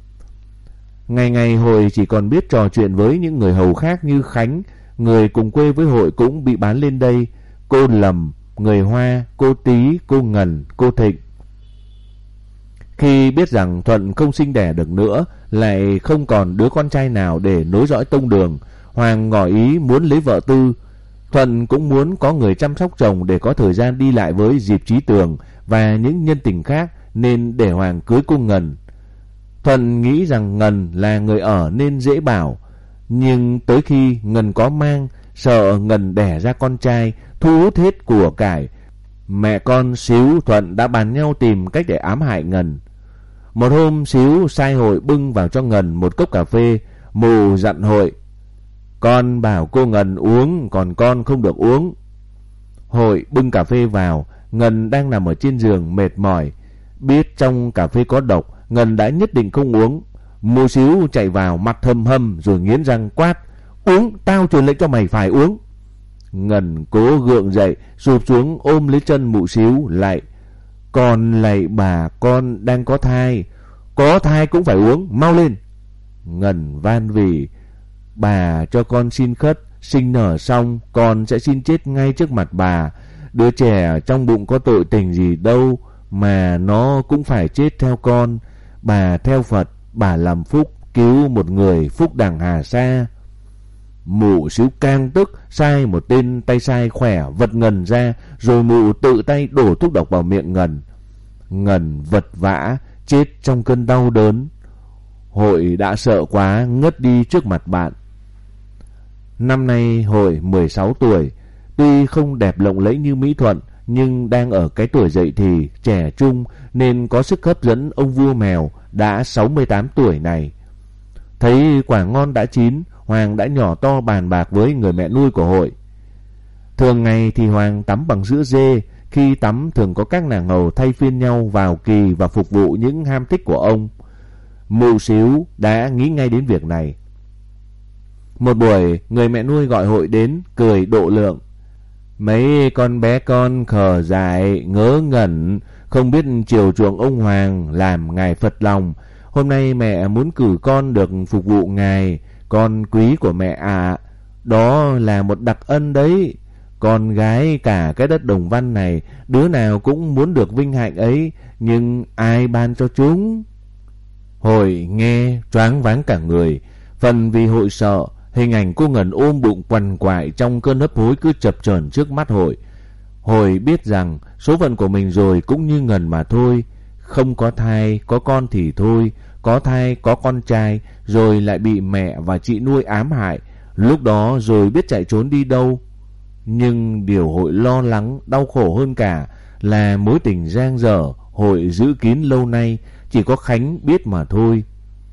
S1: Ngày ngày Hội chỉ còn biết trò chuyện với những người hầu khác như Khánh, người cùng quê với Hội cũng bị bán lên đây, cô Lầm, người Hoa, cô Tí, cô Ngân, cô Thịnh. Khi biết rằng Thuận không sinh đẻ được nữa, lại không còn đứa con trai nào để nối dõi tông đường, Hoàng ngỏ ý muốn lấy vợ tư. Thuận cũng muốn có người chăm sóc chồng để có thời gian đi lại với Diệp Chí Tường và những nhân tình khác, nên để Hoàng cưới cô Ngân. Thuận nghĩ rằng Ngân là người ở nên dễ bảo, nhưng tới khi Ngân có mang, sợ Ngân đẻ ra con trai, thu hút hết của cải. Mẹ con Xíu Thuận đã bàn nhau tìm cách để ám hại Ngân. Một hôm Xíu sai Hội bưng vào cho Ngân một cốc cà phê. Mụ dặn Hội, con bảo cô Ngân uống, còn con không được uống. Hội bưng cà phê vào. Ngân đang nằm ở trên giường mệt mỏi. Biết trong cà phê có độc, Ngân đã nhất định không uống. Mụ Xíu chạy vào mặt hầm hầm rồi nghiến răng quát, uống, tao truyền lệnh cho mày phải uống. Ngân cố gượng dậy, sụp xuống ôm lấy chân Mụ Xíu lại. Con lạy bà, con đang có thai. Có thai cũng phải uống, mau lên. Ngân van vỉ. Bà cho con xin khất, sinh nở xong con sẽ xin chết ngay trước mặt bà. Đứa trẻ trong bụng có tội tình gì đâu mà nó cũng phải chết theo con. Bà theo Phật, bà làm phúc, cứu một người phúc đẳng hà sa. Mụ Xíu càng tức, sai một tên tay sai khỏe vật Ngân ra, rồi mụ tự tay đổ thuốc độc vào miệng Ngân. Ngân vật vã chết trong cơn đau đớn. Hội đã sợ quá ngất đi trước mặt bạn. Năm nay Hội mười sáu tuổi, tuy không đẹp lộng lẫy như Mỹ Thuận, nhưng đang ở cái tuổi dậy thì, trẻ trung nên có sức hấp dẫn ông vua mèo đã sáu mươi tám tuổi này. Thấy quả ngon đã chín, Hoàng đã nhỏ to bàn bạc với người mẹ nuôi của Hội. Thường ngày thì Hoàng tắm bằng sữa dê, khi tắm thường có các nàng hầu thay phiên nhau vào kỳ và phục vụ những ham thích của ông. Mụ Xíu đã nghĩ ngay đến việc này. Một buổi, người mẹ nuôi gọi Hội đến, cười độ lượng. Mấy con bé con khờ dại, ngớ ngẩn, không biết chiều chuộng ông Hoàng, làm ngài phật lòng. Hôm nay mẹ muốn cử con được phục vụ ngài, con quý của mẹ ạ. À. Đó là một đặc ân đấy. Con gái cả cái đất Đồng Văn này, đứa nào cũng muốn được vinh hạnh ấy, nhưng ai ban cho chúng? Hội nghe choáng váng cả người, phần vì Hội sợ. Hình ảnh cô Ngân ôm bụng quằn quại trong cơn hấp hối cứ chập chờn trước mắt Hội. Hội biết rằng số phận của mình rồi cũng như Ngân mà thôi. Không có thai, có con thì thôi. Có thai, có con trai, rồi lại bị mẹ và chị nuôi ám hại. Lúc đó rồi biết chạy trốn đi đâu. Nhưng điều Hội lo lắng, đau khổ hơn cả là mối tình giang dở Hội giữ kín lâu nay, chỉ có Khánh biết mà thôi.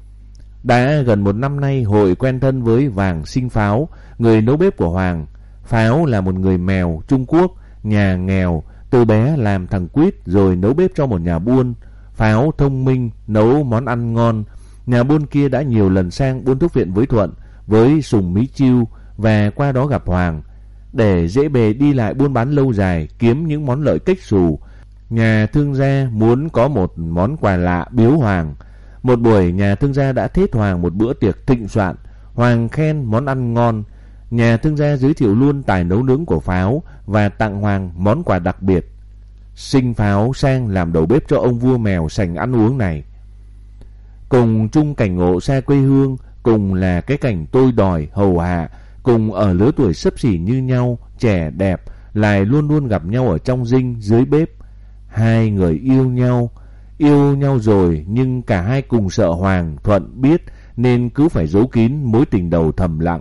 S1: Đã gần một năm nay Hội quen thân với Vàng Sinh Pháo, người nấu bếp của Hoàng. Pháo là một người mèo Trung Quốc, nhà nghèo, từ bé làm thằng quýt rồi nấu bếp cho một nhà buôn. Pháo thông minh, nấu món ăn ngon. Nhà buôn kia đã nhiều lần sang buôn thuốc viện với Thuận, với Sùng Mí Chiêu và qua đó gặp Hoàng. Để dễ bề đi lại buôn bán lâu dài, kiếm những món lợi kếch xù, nhà thương gia muốn có một món quà lạ biếu Hoàng. Một buổi nhà thương gia đã thết Hoàng một bữa tiệc thịnh soạn. Hoàng khen món ăn ngon. Nhà thương gia giới thiệu luôn tài nấu nướng của Pháo và tặng Hoàng món quà đặc biệt. Sinh Pháo sang làm đầu bếp cho ông vua mèo sành ăn uống này. Cùng chung cảnh ngộ xa quê hương, cùng là cái cảnh tôi đòi hầu hạ, cùng ở lứa tuổi xấp xỉ như nhau, trẻ đẹp, lại luôn luôn gặp nhau ở trong dinh dưới bếp. Hai người yêu nhau, yêu nhau rồi nhưng cả hai cùng sợ Hoàng Thuận biết nên cứ phải giấu kín mối tình đầu thầm lặng.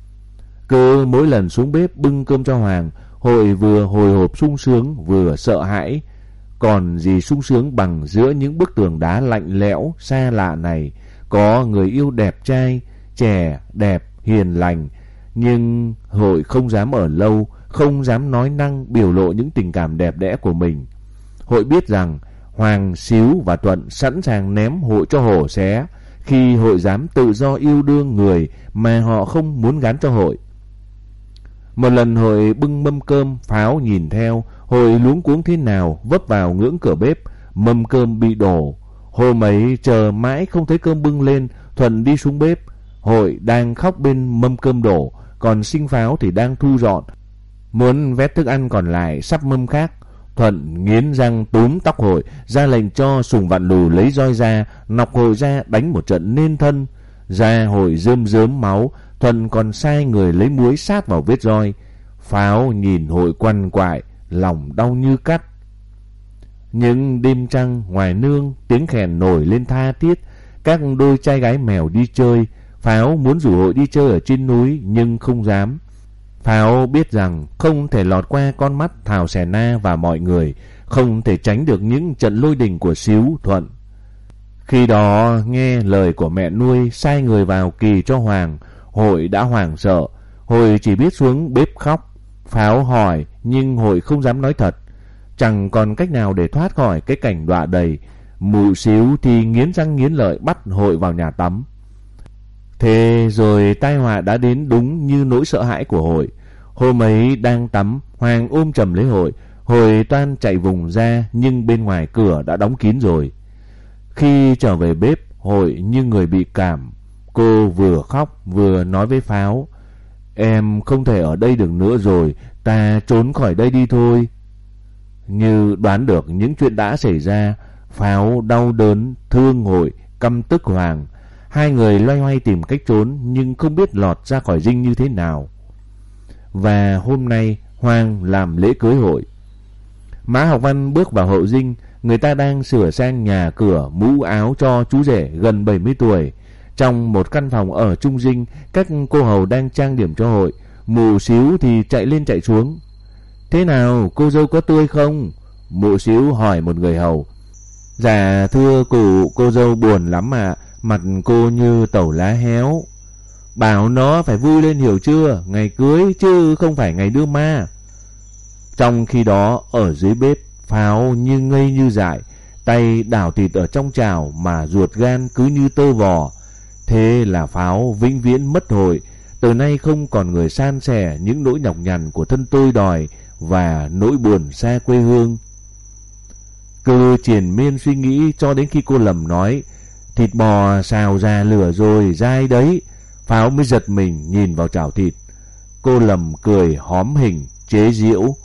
S1: Cứ mỗi lần xuống bếp bưng cơm cho Hoàng, Hội vừa hồi hộp sung sướng vừa sợ hãi. Còn gì sung sướng bằng giữa những bức tường đá lạnh lẽo xa lạ này có người yêu đẹp trai, trẻ, đẹp, hiền lành. Nhưng Hội không dám ở lâu, không dám nói năng biểu lộ những tình cảm đẹp đẽ của mình. Hội biết rằng Hoàng, Xíu và Thuận sẵn sàng ném Hội cho hổ xé khi Hội dám tự do yêu đương người mà họ không muốn gán cho Hội. Một lần Hội bưng mâm cơm, Pháo nhìn theo, Hội luống cuống thế nào vấp vào ngưỡng cửa bếp, mâm cơm bị đổ. Hôm ấy chờ mãi không thấy cơm bưng lên, Thuận đi xuống bếp. Hội đang khóc bên mâm cơm đổ, còn Sinh Pháo thì đang thu dọn, muốn vét thức ăn còn lại sắp mâm khác. Thuận nghiến răng túm tóc Hội, ra lệnh cho Sùng Vạn Lù lấy roi ra, nọc Hội ra đánh một trận nên thân. Da Hội rơm rớm máu, Thuận còn sai người lấy muối sát vào vết roi. Pháo nhìn Hội quằn quại, lòng đau như cắt. Những đêm trăng ngoài nương, tiếng khèn nổi lên tha thiết. Các đôi trai gái mèo đi chơi. Pháo muốn rủ Hội đi chơi ở trên núi nhưng không dám. Pháo biết rằng không thể lọt qua con mắt Thảo Xẻ Na và mọi người, không thể tránh được những trận lôi đình của Xíu, Thuận. Khi đó nghe lời của mẹ nuôi sai người vào kỳ cho Hoàng, Hội đã hoảng sợ. Hội chỉ biết xuống bếp khóc. Pháo hỏi nhưng Hội không dám nói thật. Chẳng còn cách nào để thoát khỏi cái cảnh đọa đầy. Mụ Xíu thì nghiến răng nghiến lợi bắt Hội vào nhà tắm. Thế rồi tai họa đã đến đúng như nỗi sợ hãi của Hội. Hôm ấy đang tắm, Hoàng ôm chầm lấy Hội. Hội toan chạy vùng ra nhưng bên ngoài cửa đã đóng kín rồi. Khi trở về bếp, Hội như người bị cảm. Cô vừa khóc vừa nói với Pháo: "Em không thể ở đây được nữa rồi, ta trốn khỏi đây đi thôi." Như đoán được những chuyện đã xảy ra, Pháo đau đớn, thương Hội, căm tức Hoàng. Hai người loay hoay tìm cách trốn nhưng không biết lọt ra khỏi dinh như thế nào. Và hôm nay Hoàng làm lễ cưới Hội. Mã Học Văn bước vào hậu dinh. Người ta đang sửa sang nhà cửa, mũ áo cho chú rể gần bảy mươi tuổi. Trong một căn phòng ở trung dinh, các cô hầu đang trang điểm cho Hội. Mụ Xíu thì chạy lên chạy xuống. "Thế nào, cô dâu có tươi không?" Mụ Xíu hỏi một người hầu. "Dạ thưa cụ, cô dâu buồn lắm ạ, à. Mặt cô như tẩu lá héo." "Bảo nó phải vui lên hiểu chưa, ngày cưới chứ không phải ngày đưa ma." Trong khi đó ở dưới bếp, Pháo như ngây như dại, tay đảo thịt ở trong chảo mà ruột gan cứ như tơ vò. Thế là Pháo vĩnh viễn mất Hội, từ nay không còn người san sẻ những nỗi nhọc nhằn của thân tôi đòi và nỗi buồn xa quê hương. Cứ triền miên suy nghĩ cho đến khi cô Lầm nói: "Thịt bò xào ra lửa rồi, dai đấy." Pháo mới giật mình nhìn vào chảo thịt. Cô Lầm cười hóm hình, chế giễu: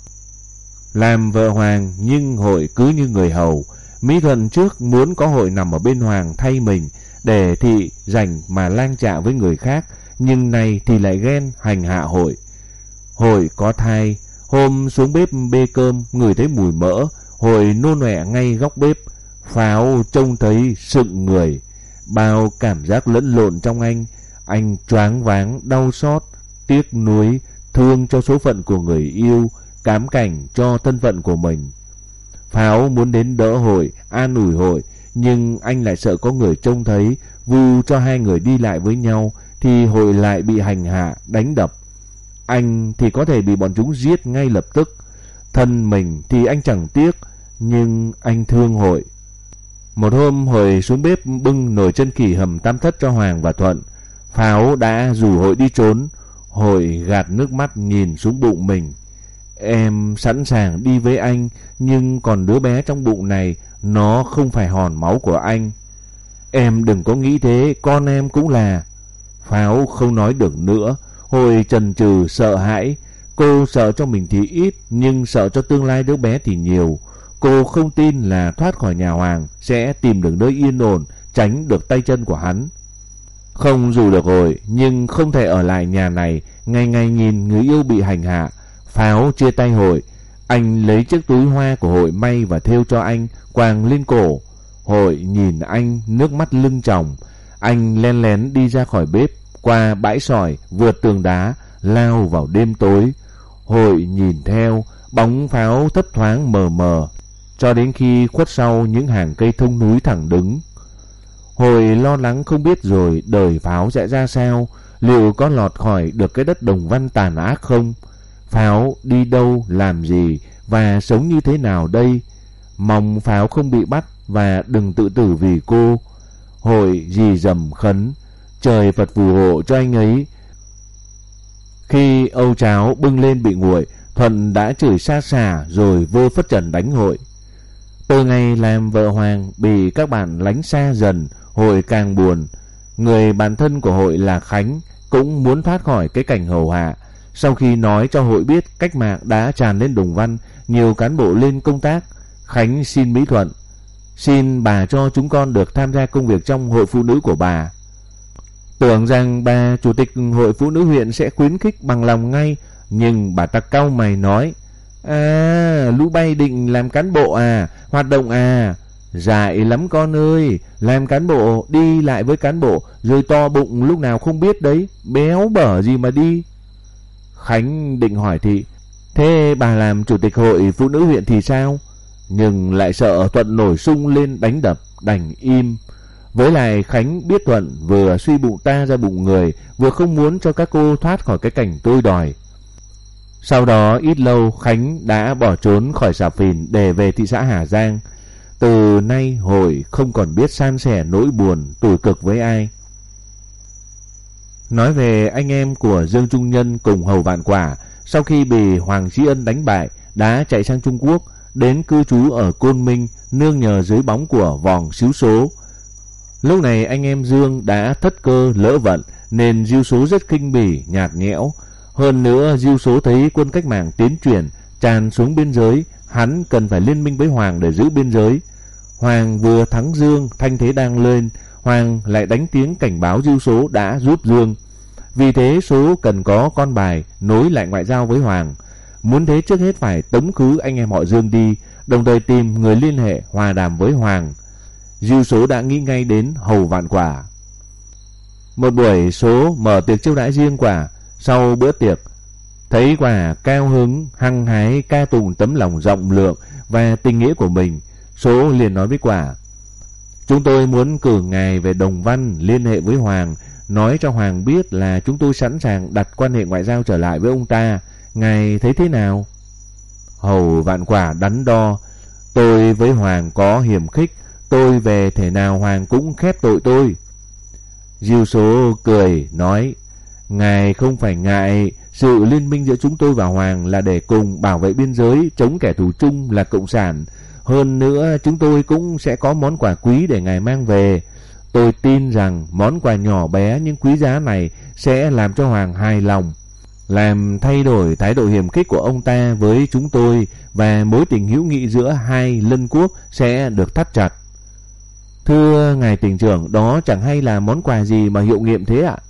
S1: "Làm vợ Hoàng nhưng Hội cứ như người hầu. Mỹ Thuận trước muốn có Hội nằm ở bên Hoàng thay mình để thị rảnh mà lang chạ với người khác, nhưng nay thì lại ghen hành hạ Hội. Hội có thai, hôm xuống bếp bê cơm ngửi thấy mùi mỡ, Hội nôn ọe ngay góc bếp. Pháo trông thấy sựng người, bao cảm giác lẫn lộn trong anh. Anh choáng váng, đau xót, tiếc nuối, thương cho số phận của người yêu, cám cảnh cho thân phận của mình. Pháo muốn đến đỡ Hội, an ủi Hội, nhưng anh lại sợ có người trông thấy, vu cho hai người đi lại với nhau thì Hội lại bị hành hạ, đánh đập. Anh thì có thể bị bọn chúng giết ngay lập tức. Thân mình thì anh chẳng tiếc, nhưng anh thương Hội. Một hôm Hội xuống bếp bưng nồi chân khỉ hầm tam thất cho Hoàng và Thuận. Pháo đã rủ Hội đi trốn. Hội gạt nước mắt nhìn xuống bụng mình. "Em sẵn sàng đi với anh, nhưng còn đứa bé trong bụng này, nó không phải hòn máu của anh." "Em đừng có nghĩ thế, con em cũng là." Pháo không nói được nữa. Hội chần chừ sợ hãi. Cô sợ cho mình thì ít, nhưng sợ cho tương lai đứa bé thì nhiều. Cô không tin là thoát khỏi nhà Hoàng sẽ tìm được nơi yên ổn, tránh được tay chân của hắn. Không dù được Hội, nhưng không thể ở lại nhà này ngày ngày nhìn người yêu bị hành hạ. Pháo chia tay Hội. Anh lấy chiếc túi hoa của Hội may và thêu cho anh, quàng lên cổ. Hội nhìn anh, nước mắt lưng tròng. Anh len lén đi ra khỏi bếp, qua bãi sỏi, vượt tường đá, lao vào đêm tối. Hội nhìn theo, bóng Pháo thấp thoáng mờ mờ, cho đến khi khuất sau những hàng cây thông núi thẳng đứng. Hội lo lắng không biết rồi đời Pháo sẽ ra sao, liệu có lọt khỏi được cái đất Đồng Văn tàn ác không? Pháo đi đâu, làm gì và sống như thế nào đây? Mong Pháo không bị bắt và đừng tự tử vì cô. Hội rì rầm khấn, trời Phật phù hộ cho anh ấy. Khi âu cháo bưng lên bị nguội, Thuận đã chửi xa xả rồi vô phất trần đánh Hội. Từ ngày làm vợ Hoàng bị các bạn lánh xa dần, Hội càng buồn. Người bạn thân của Hội là Khánh cũng muốn thoát khỏi cái cảnh hầu hạ. Sau khi nói cho Hội biết cách mạng đã tràn lên Đồng Văn, nhiều cán bộ lên công tác, Khánh xin Mỹ Thuận: "Xin bà cho chúng con được tham gia công việc trong hội phụ nữ của bà." Tưởng rằng bà chủ tịch hội phụ nữ huyện sẽ khuyến khích bằng lòng ngay, nhưng bà ta cau mày nói: "À, lũ bay định làm cán bộ à, hoạt động à? Dại lắm con ơi, làm cán bộ, đi lại với cán bộ, rồi to bụng lúc nào không biết đấy, béo bở gì mà đi." Khánh định hỏi Thị: "Thế bà làm chủ tịch hội phụ nữ huyện thì sao?" Nhưng lại sợ Thuận nổi sung lên đánh đập, đành im. Với lại Khánh biết Thuận vừa suy bụng ta ra bụng người, vừa không muốn cho các cô thoát khỏi cái cảnh tôi đòi. Sau đó ít lâu Khánh đã bỏ trốn khỏi Sà Phìn để về thị xã Hà Giang. Từ nay Hội không còn biết san sẻ nỗi buồn tủi cực với ai. Nói về anh em của Dương Trung Nhân cùng Hầu Vạn Quả, sau khi bị Hoàng Chí Ân đánh bại, đã chạy sang Trung Quốc, đến cư trú ở Côn Minh, nương nhờ dưới bóng của Vòng Síu Số. Lúc này anh em Dương đã thất cơ lỡ vận, nên Diêu Số rất khinh bỉ, nhạt nhẽo. Hơn nữa, Diêu Số thấy quân cách mạng tiến chuyển tràn xuống biên giới, hắn cần phải liên minh với Hoàng để giữ biên giới. Hoàng vừa thắng Dương, thanh thế đang lên, Hoàng lại đánh tiếng cảnh báo Diêu Số đã giúp Dương. Vì thế Số cần có con bài nối lại ngoại giao với Hoàng. Muốn thế trước hết phải tống khứ anh em họ Dương đi, đồng thời tìm người liên hệ hòa đàm với Hoàng. Diêu Số đã nghĩ ngay đến Hầu Vạn Quả. Một buổi Số mở tiệc chiêu đãi riêng Quả. Sau bữa tiệc, thấy Quả cao hứng hăng hái ca tụng tấm lòng rộng lượng và tình nghĩa của mình, Số liền nói với Quả: chúng tôi muốn cử ngài về Đồng Văn liên hệ với Hoàng, nói cho Hoàng biết là chúng tôi sẵn sàng đặt quan hệ ngoại giao trở lại với ông ta. Ngài thấy thế nào? Hầu Vạn Quả đắn đo: tôi với Hoàng có hiềm khích, tôi về thể nào Hoàng cũng khép tội tôi. Diêu Số cười nói: ngài không phải ngại, sự liên minh giữa chúng tôi và Hoàng là để cùng bảo vệ biên giới, chống kẻ thù chung là Cộng sản. Hơn nữa chúng tôi cũng sẽ có món quà quý để ngài mang về. Tôi tin rằng món quà nhỏ bé nhưng quý giá này sẽ làm cho Hoàng hài lòng, làm thay đổi thái độ hiềm khích của ông ta với chúng tôi, và mối tình hữu nghị giữa hai lân quốc sẽ được thắt chặt. Thưa ngài tỉnh trưởng, đó chẳng hay là món quà gì mà hiệu nghiệm thế ạ?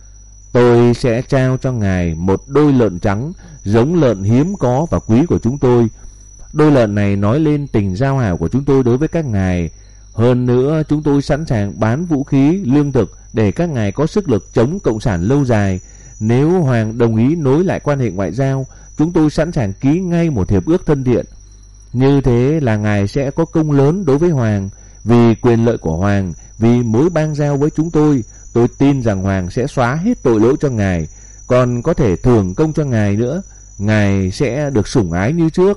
S1: Tôi sẽ trao cho ngài một đôi lợn trắng, giống lợn hiếm có và quý của chúng tôi. Đôi lợn này nói lên tình giao hảo của chúng tôi đối với các ngài. Hơn nữa, chúng tôi sẵn sàng bán vũ khí, lương thực để các ngài có sức lực chống Cộng sản lâu dài. Nếu Hoàng đồng ý nối lại quan hệ ngoại giao, chúng tôi sẵn sàng ký ngay một hiệp ước thân thiện. Như thế là ngài sẽ có công lớn đối với Hoàng. Vì quyền lợi của Hoàng, vì mối bang giao với chúng tôi, tôi tin rằng Hoàng sẽ xóa hết tội lỗi cho ngài, còn có thể thưởng công cho ngài nữa. Ngài sẽ được sủng ái như trước.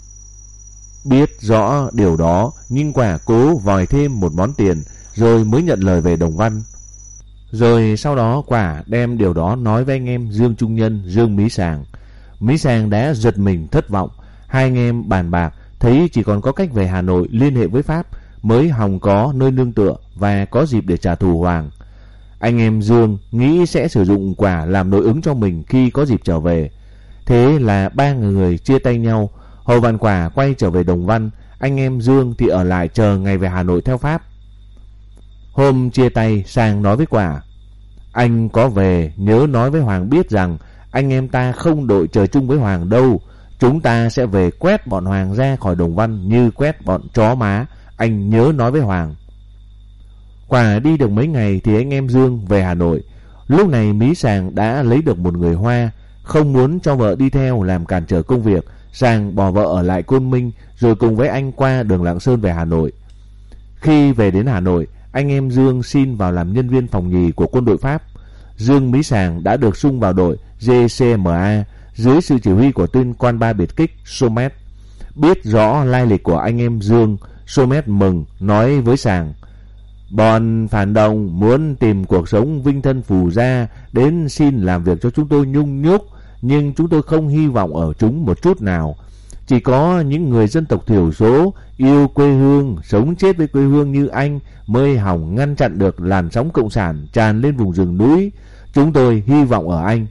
S1: Biết rõ điều đó, nhưng Quả cố vòi thêm một món tiền, rồi mới nhận lời về Đồng Văn. Rồi sau đó Quả đem điều đó nói với anh em Dương Trung Nhân, Dương Mí Sàng. Mí Sàng đã giật mình thất vọng. Hai anh em bàn bạc, thấy chỉ còn có cách về Hà Nội liên hệ với Pháp, mới hòng có nơi nương tựa và có dịp để trả thù Hoàng. Anh em Dương nghĩ sẽ sử dụng Quả làm nội ứng cho mình khi có dịp trở về. Thế là ba người chia tay nhau. Hầu Vạn Quả quay trở về Đồng Văn, anh em Dương thì ở lại chờ ngày về Hà Nội theo Pháp. Hôm chia tay, Sàng nói với Quả: anh có về nhớ nói với Hoàng biết rằng anh em ta không đội trời chung với Hoàng đâu. Chúng ta sẽ về quét bọn Hoàng ra khỏi Đồng Văn như quét bọn chó má. Anh nhớ nói với Hoàng. Quả đi được mấy ngày thì anh em Dương về Hà Nội. Lúc này Mí Sàng đã lấy được một người Hoa, không muốn cho vợ đi theo làm cản trở công việc. Sàng bỏ vợ ở lại Côn Minh, rồi cùng với anh qua đường Lạng Sơn về Hà Nội. Khi về đến Hà Nội, anh em Dương xin vào làm nhân viên phòng nhì của quân đội Pháp. Dương Mí Sàng đã được sung vào đội giê xê em a dưới sự chỉ huy của tên quan ba biệt kích Somet. Biết rõ lai lịch của anh em Dương, Somet mừng nói với Sàng: bọn phản động muốn tìm cuộc sống vinh thân phù gia đến xin làm việc cho chúng tôi nhung nhúc, nhưng chúng tôi không hy vọng ở chúng một chút nào. Chỉ có những người dân tộc thiểu số yêu quê hương, sống chết với quê hương như anh mới hỏng ngăn chặn được làn sóng cộng sản tràn lên vùng rừng núi. Chúng tôi hy vọng ở anh.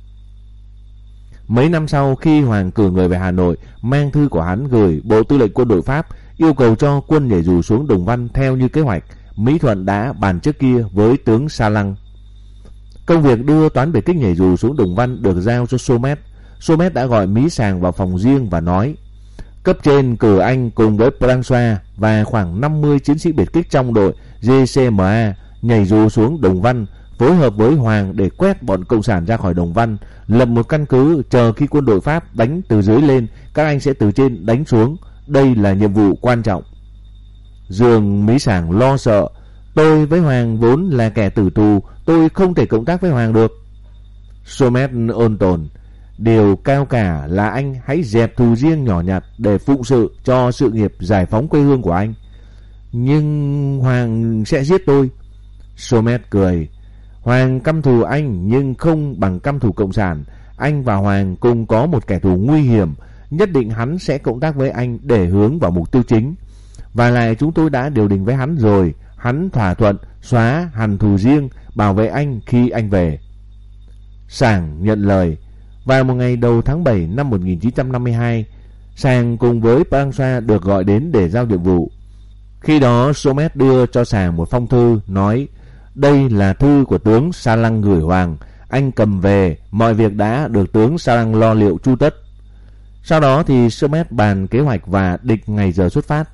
S1: Mấy năm sau, khi Hoàng cử người về Hà Nội, mang thư của hắn gửi Bộ Tư lệnh Quân đội Pháp, yêu cầu cho quân nhảy dù xuống Đồng Văn theo như kế hoạch. Mỹ Thuận đã bàn trước kia với tướng Sa Lăng. Công việc đưa toán biệt kích nhảy dù xuống Đồng Văn được giao cho Somet. Somet đã gọi Mí Sàng vào phòng riêng và nói: cấp trên cử anh cùng với François và khoảng năm mươi chiến sĩ biệt kích trong đội giê xê em a nhảy dù xuống Đồng Văn, phối hợp với Hoàng để quét bọn cộng sản ra khỏi Đồng Văn, lập một căn cứ, chờ khi quân đội Pháp đánh từ dưới lên, các anh sẽ từ trên đánh xuống. Đây là nhiệm vụ quan trọng. Dương Mí Sàng lo sợ: tôi với Hoàng vốn là kẻ tử tù, tôi không thể cộng tác với Hoàng được. Somet ôn tồn: điều cao cả là anh hãy dẹp thù riêng nhỏ nhặt để phụng sự cho sự nghiệp giải phóng quê hương của anh. Nhưng Hoàng sẽ giết tôi. Somet cười: Hoàng căm thù anh nhưng không bằng căm thù Cộng sản. Anh và Hoàng cùng có một kẻ thù nguy hiểm, nhất định hắn sẽ cộng tác với anh để hướng vào mục tiêu chính. Và lại chúng tôi đã điều đình với hắn rồi, hắn thỏa thuận xóa hằn thù riêng, bảo vệ anh khi anh về. Sảng nhận lời. Vào một ngày đầu tháng bảy năm một nghìn chín trăm năm mươi hai, Sàng cùng với François được gọi đến để giao nhiệm vụ. Khi đó Somet đưa cho Sàng một phong thư, nói: đây là thư của tướng Sa Lăng gửi Hoàng, anh cầm về, mọi việc đã được tướng Sa Lăng lo liệu chu tất. Sau đó thì Somet bàn kế hoạch và định ngày giờ xuất phát.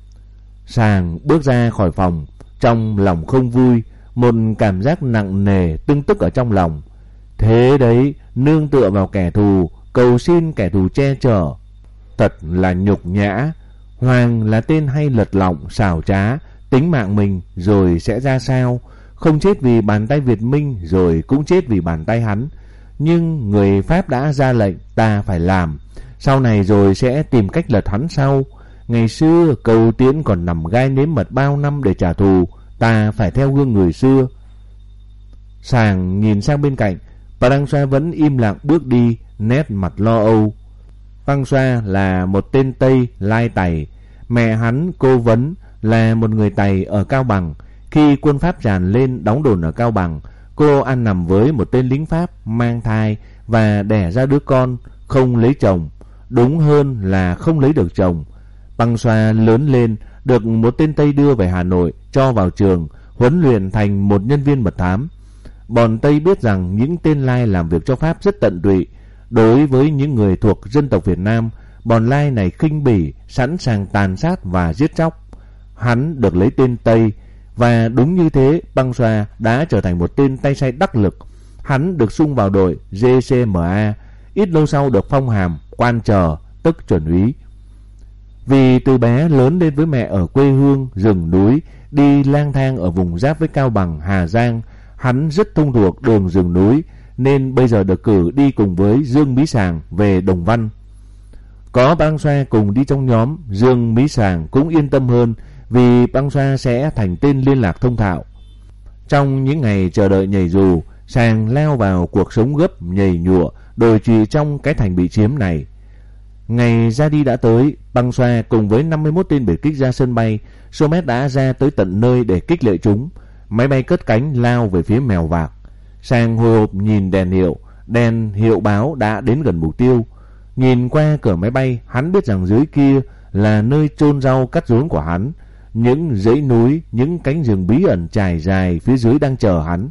S1: Sàng bước ra khỏi phòng, trong lòng không vui, một cảm giác nặng nề tưng tức ở trong lòng. Thế đấy, nương tựa vào kẻ thù, cầu xin kẻ thù che chở, thật là nhục nhã. Hoàng là tên hay lật lọng, xảo trá, tính mạng mình rồi sẽ ra sao? Không chết vì bàn tay Việt Minh rồi cũng chết vì bàn tay hắn. Nhưng người Pháp đã ra lệnh, ta phải làm. Sau này rồi sẽ tìm cách lật hắn sau. Ngày xưa Cầu Tiễn còn nằm gai nếm mật bao năm để trả thù, ta phải theo gương người xưa. Sàng nhìn sang bên cạnh, François vẫn im lặng bước đi, nét mặt lo âu. François là một tên Tây lai Tày, mẹ hắn cô Vấn là một người Tày ở Cao Bằng. Khi quân Pháp tràn lên đóng đồn ở Cao Bằng, cô ăn nằm với một tên lính Pháp, mang thai và đẻ ra đứa con, không lấy chồng, đúng hơn là không lấy được chồng. François lớn lên, được một tên Tây đưa về Hà Nội, cho vào trường, huấn luyện thành một nhân viên mật thám. Bọn Tây biết rằng những tên Lai làm việc cho Pháp rất tận tụy. Đối với những người thuộc dân tộc Việt Nam, bọn Lai này khinh bỉ, sẵn sàng tàn sát và giết chóc. Hắn được lấy tên Tây, và đúng như thế, François đã trở thành một tên tay sai đắc lực. Hắn được sung vào đội giê xê em a, ít lâu sau được phong hàm quan trờ, tức chuẩn úy. Vì từ bé lớn lên với mẹ ở quê hương rừng núi, đi lang thang ở vùng giáp với Cao Bằng, Hà Giang, hắn rất thông thuộc đường rừng núi, nên bây giờ được cử đi cùng với Dương Mỹ Sàng về Đồng Văn. Có François cùng đi trong nhóm, Dương Mỹ Sàng cũng yên tâm hơn, vì François sẽ thành tên liên lạc thông thạo. Trong những ngày chờ đợi nhảy dù, Sàng lao vào cuộc sống gấp nhảy nhụa, đồi trụy trong cái thành bị chiếm này. Ngày ra đi đã tới, François cùng với năm mươi mốt tên biệt kích ra sân bay. Somet đã ra tới tận nơi để kích lệ chúng. Máy bay cất cánh lao về phía Mèo Vạc. Sàng hồi hộp nhìn đèn hiệu, đèn hiệu báo đã đến gần mục tiêu. Nhìn qua cửa máy bay, hắn biết rằng dưới kia là nơi chôn rau cắt rốn của hắn. Những dãy núi, những cánh rừng bí ẩn trải dài phía dưới đang chờ hắn.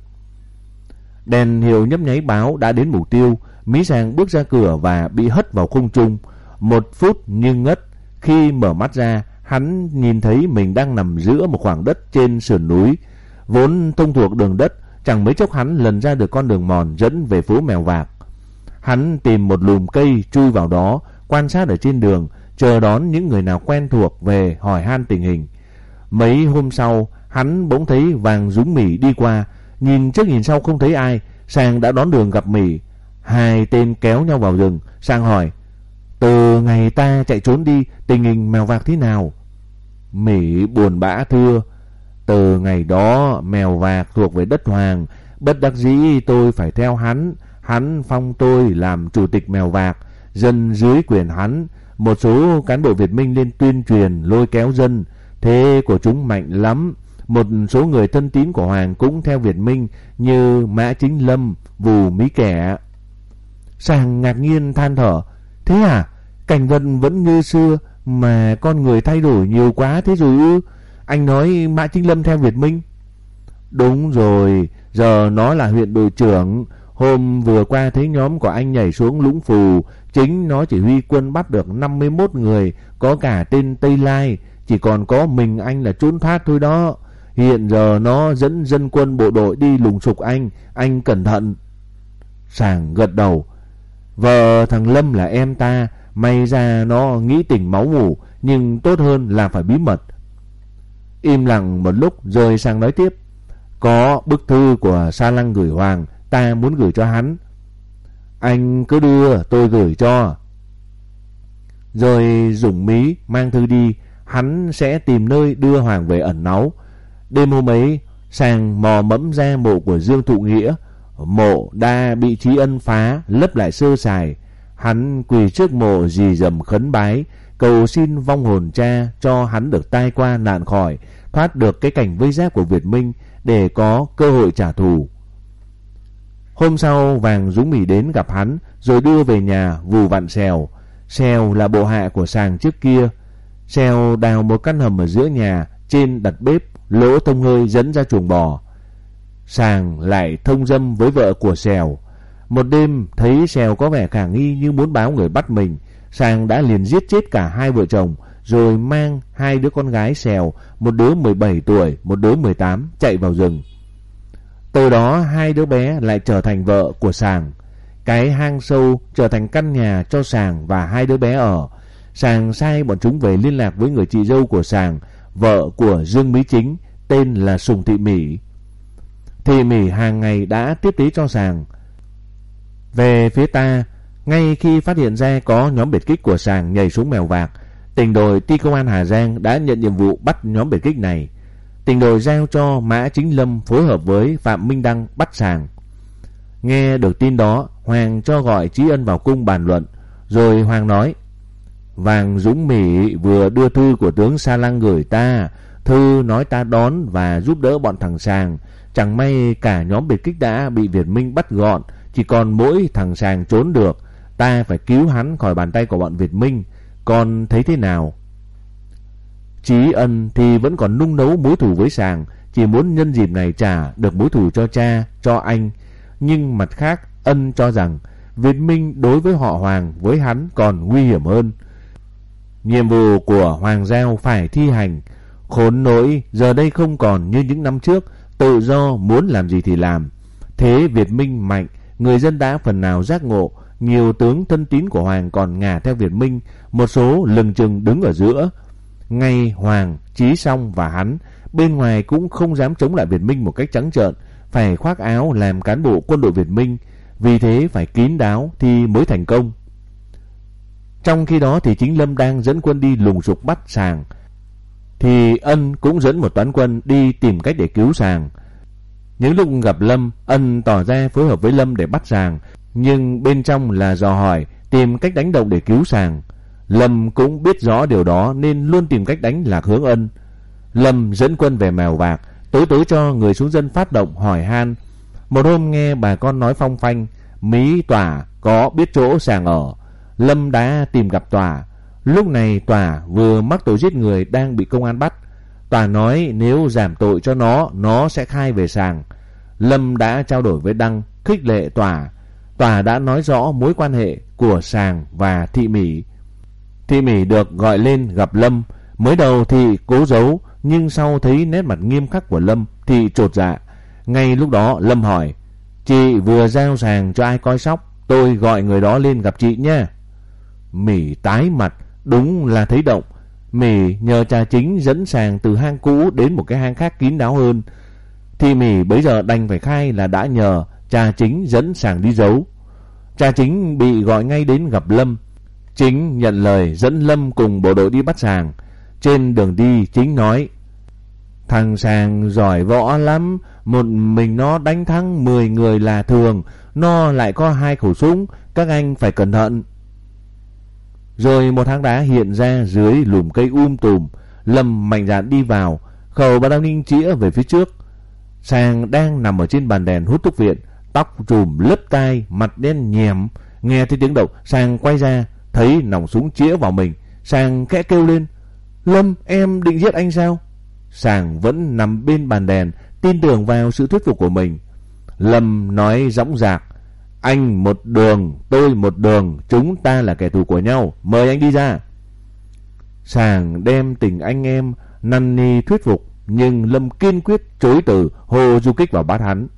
S1: Đèn hiệu nhấp nháy báo đã đến mục tiêu. Mỹ Sàng bước ra cửa và bị hất vào không trung. Một phút như ngất. Khi mở mắt ra, hắn nhìn thấy mình đang nằm giữa một khoảng đất trên sườn núi, vốn thông thuộc đường đất. Chẳng mấy chốc hắn lần ra được con đường mòn dẫn về phố Mèo Vạc. Hắn tìm một lùm cây chui vào đó, quan sát ở trên đường, chờ đón những người nào quen thuộc về hỏi han tình hình. Mấy hôm sau, hắn bỗng thấy Vàng Dúng Mỉ đi qua. Nhìn trước nhìn sau không thấy ai, Sàng đã đón đường gặp Mỉ. Hai tên kéo nhau vào rừng. Sàng hỏi: từ ngày ta chạy trốn đi, tình hình Mèo Vạc thế nào? Mỉ buồn bã thưa: từ ngày đó Mèo Vạc thuộc về đất Hoàng, bất đắc dĩ tôi phải theo hắn. Hắn phong tôi làm chủ tịch Mèo Vạc, dân dưới quyền hắn. Một số cán bộ Việt Minh lên tuyên truyền lôi kéo dân, thế của chúng mạnh lắm. Một số người thân tín của Hoàng cũng theo Việt Minh, như Mã Chính Lâm, Vù Mí Kẻ. Sàng ngạc nhiên than thở: thế à, cảnh vật vẫn như xưa mà con người thay đổi nhiều quá thế rồi ư? Anh nói Mã Chính Lâm theo Việt Minh? Đúng rồi, giờ nó là huyện đội trưởng. Hôm vừa qua thấy nhóm của anh nhảy xuống Lũng Phù, chính nó chỉ huy quân bắt được năm mươi mốt người, có cả tên Tây Lai. Chỉ còn có mình anh là trốn thoát thôi đó. Hiện giờ nó dẫn dân quân bộ đội đi lùng sục anh, anh cẩn thận. Sàng gật đầu: vợ thằng Lâm là em ta, may ra nó nghĩ tình máu mủ, nhưng tốt hơn là phải bí mật. Im lặng một lúc rồi Sàng nói tiếp: có bức thư của Sa Lăng gửi Hoàng, ta muốn gửi cho hắn. Anh cứ đưa, tôi gửi cho. Rồi Dũng Mí mang thư đi, hắn sẽ tìm nơi đưa Hoàng về ẩn náu. Đêm hôm ấy, Sàng mò mẫm ra mộ của Dương Thụ Nghĩa. Mộ đã bị Trí Ân phá, lấp lại sơ sài. Hắn quỳ trước mộ rì rầm khấn bái, cầu xin vong hồn cha cho hắn được tai qua nạn khỏi, thoát được cái cảnh vây giáp của Việt Minh để có cơ hội trả thù. Hôm sau Vàng Dũng Mỉ đến gặp hắn rồi đưa về nhà vù vặn Sèo. Sèo là bộ hạ của Sàng trước kia. Sèo đào một căn hầm ở giữa nhà, trên đặt bếp, lỗ thông hơi dẫn ra chuồng bò. Sàng lại thông dâm với vợ của Sèo. Một đêm thấy Sèo có vẻ khả nghi như muốn báo người bắt mình, Sàng đã liền giết chết cả hai vợ chồng, rồi mang hai đứa con gái Sèo, một đứa mười bảy tuổi, một đứa mười tám, chạy vào rừng. Từ đó hai đứa bé lại trở thành vợ của Sàng. Cái hang sâu trở thành căn nhà cho Sàng và hai đứa bé ở. Sàng sai bọn chúng về liên lạc với người chị dâu của Sàng, vợ của Dương Mỹ Chính, tên là Sùng Thị Mỹ. Thị Mỹ hàng ngày đã tiếp tế cho Sàng. Về phía ta, ngay khi phát hiện ra có nhóm biệt kích của Sàng nhảy xuống Mèo Vạc, tỉnh đội Ty công an Hà Giang đã nhận nhiệm vụ bắt nhóm biệt kích này. Tỉnh đội giao cho Mã Chính Lâm phối hợp với Phạm Minh Đăng bắt Sàng. Nghe được tin đó, Hoàng cho gọi Trí Ân vào cung bàn luận. Rồi Hoàng nói: Vàng Dũng Mỉ vừa đưa thư của tướng Sa Lăng gửi ta. Thư nói ta đón và giúp đỡ bọn thằng Sàng. Chẳng may cả nhóm biệt kích đã bị Việt Minh bắt gọn, chỉ còn mỗi thằng Sàng trốn được. Ta phải cứu hắn khỏi bàn tay của bọn Việt Minh. Con thấy thế nào? Trí Ân thì vẫn còn nung nấu mối thù với Sàng, chỉ muốn nhân dịp này trả được mối thù cho cha, cho anh. Nhưng mặt khác, Ân cho rằng Việt Minh đối với họ Hoàng, với hắn còn nguy hiểm hơn. Nhiệm vụ của Hoàng giao phải thi hành. Khốn nỗi giờ đây không còn như những năm trước, tự do muốn làm gì thì làm. Thế Việt Minh mạnh, người dân đã phần nào giác ngộ. Nhiều tướng thân tín của Hoàng còn ngả theo Việt Minh, một số lừng chừng đứng ở giữa. Ngay Hoàng, Chí Song và hắn bên ngoài cũng không dám chống lại Việt Minh một cách trắng trợn, phải khoác áo làm cán bộ quân đội Việt Minh, vì thế phải kín đáo thì mới thành công. Trong khi đó thì chính Lâm đang dẫn quân đi lùng sục bắt Sàng, thì Ân cũng dẫn một toán quân đi tìm cách để cứu Sàng. Những lúc gặp Lâm, Ân tỏ ra phối hợp với Lâm để bắt Sàng, nhưng bên trong là dò hỏi, tìm cách đánh động để cứu Sàng. Lâm cũng biết rõ điều đó nên luôn tìm cách đánh lạc hướng Ân. Lâm dẫn quân về Mèo Vạc, tối tối cho người xuống dân phát động hỏi han. Một hôm nghe bà con nói phong phanh, Mỹ Tỏa có biết chỗ Sàng ở. Lâm đã tìm gặp Tỏa. Lúc này Tỏa vừa mắc tội giết người đang bị công an bắt. Tỏa nói nếu giảm tội cho nó, nó sẽ khai về Sàng. Lâm đã trao đổi với Đăng, khích lệ Tỏa. Tỏa đã nói rõ mối quan hệ của Sàng và Thị Mỹ. Thị Mỹ được gọi lên gặp Lâm. Mới đầu thì cố giấu, nhưng sau thấy nét mặt nghiêm khắc của Lâm thì chột dạ. Ngay lúc đó Lâm hỏi: Chị vừa giao Sàng cho ai coi sóc? Tôi gọi người đó lên gặp chị nha. Mỹ tái mặt, đúng là thấy động. Mỹ nhờ Trà Chính dẫn Sàng từ hang cũ đến một cái hang khác kín đáo hơn. Thì Mỹ bấy giờ đành phải khai là đã nhờ Trà Chính dẫn Sàng đi giấu. Trà Chính bị gọi ngay đến gặp Lâm. Chính nhận lời dẫn Lâm cùng bộ đội đi bắt Sàng. Trên đường đi Chính nói: Thằng Sàng giỏi võ lắm, một mình nó đánh thắng mười người là thường, nó lại có hai khẩu súng, các anh phải cẩn thận. Rồi một hang đá hiện ra dưới lùm cây um tùm. Lâm mạnh dạn đi vào, khẩu bà đao ninh chĩa về phía trước. Sàng đang nằm ở trên bàn đèn hút thuốc viện, tóc trùm lấp tai, mặt đen nhèm. Nghe thấy tiếng động, Sàng quay ra, thấy nòng súng chĩa vào mình. Sàng khẽ kêu lên: Lâm, em định giết anh sao? Sàng vẫn nằm bên bàn đèn, tin tưởng vào sự thuyết phục của mình. Lâm nói dõng dạc: Anh một đường, tôi một đường, chúng ta là kẻ thù của nhau, mời anh đi ra. Sàng đem tình anh em năn nỉ thuyết phục, nhưng Lâm kiên quyết chối từ, hô du kích vào bắt hắn.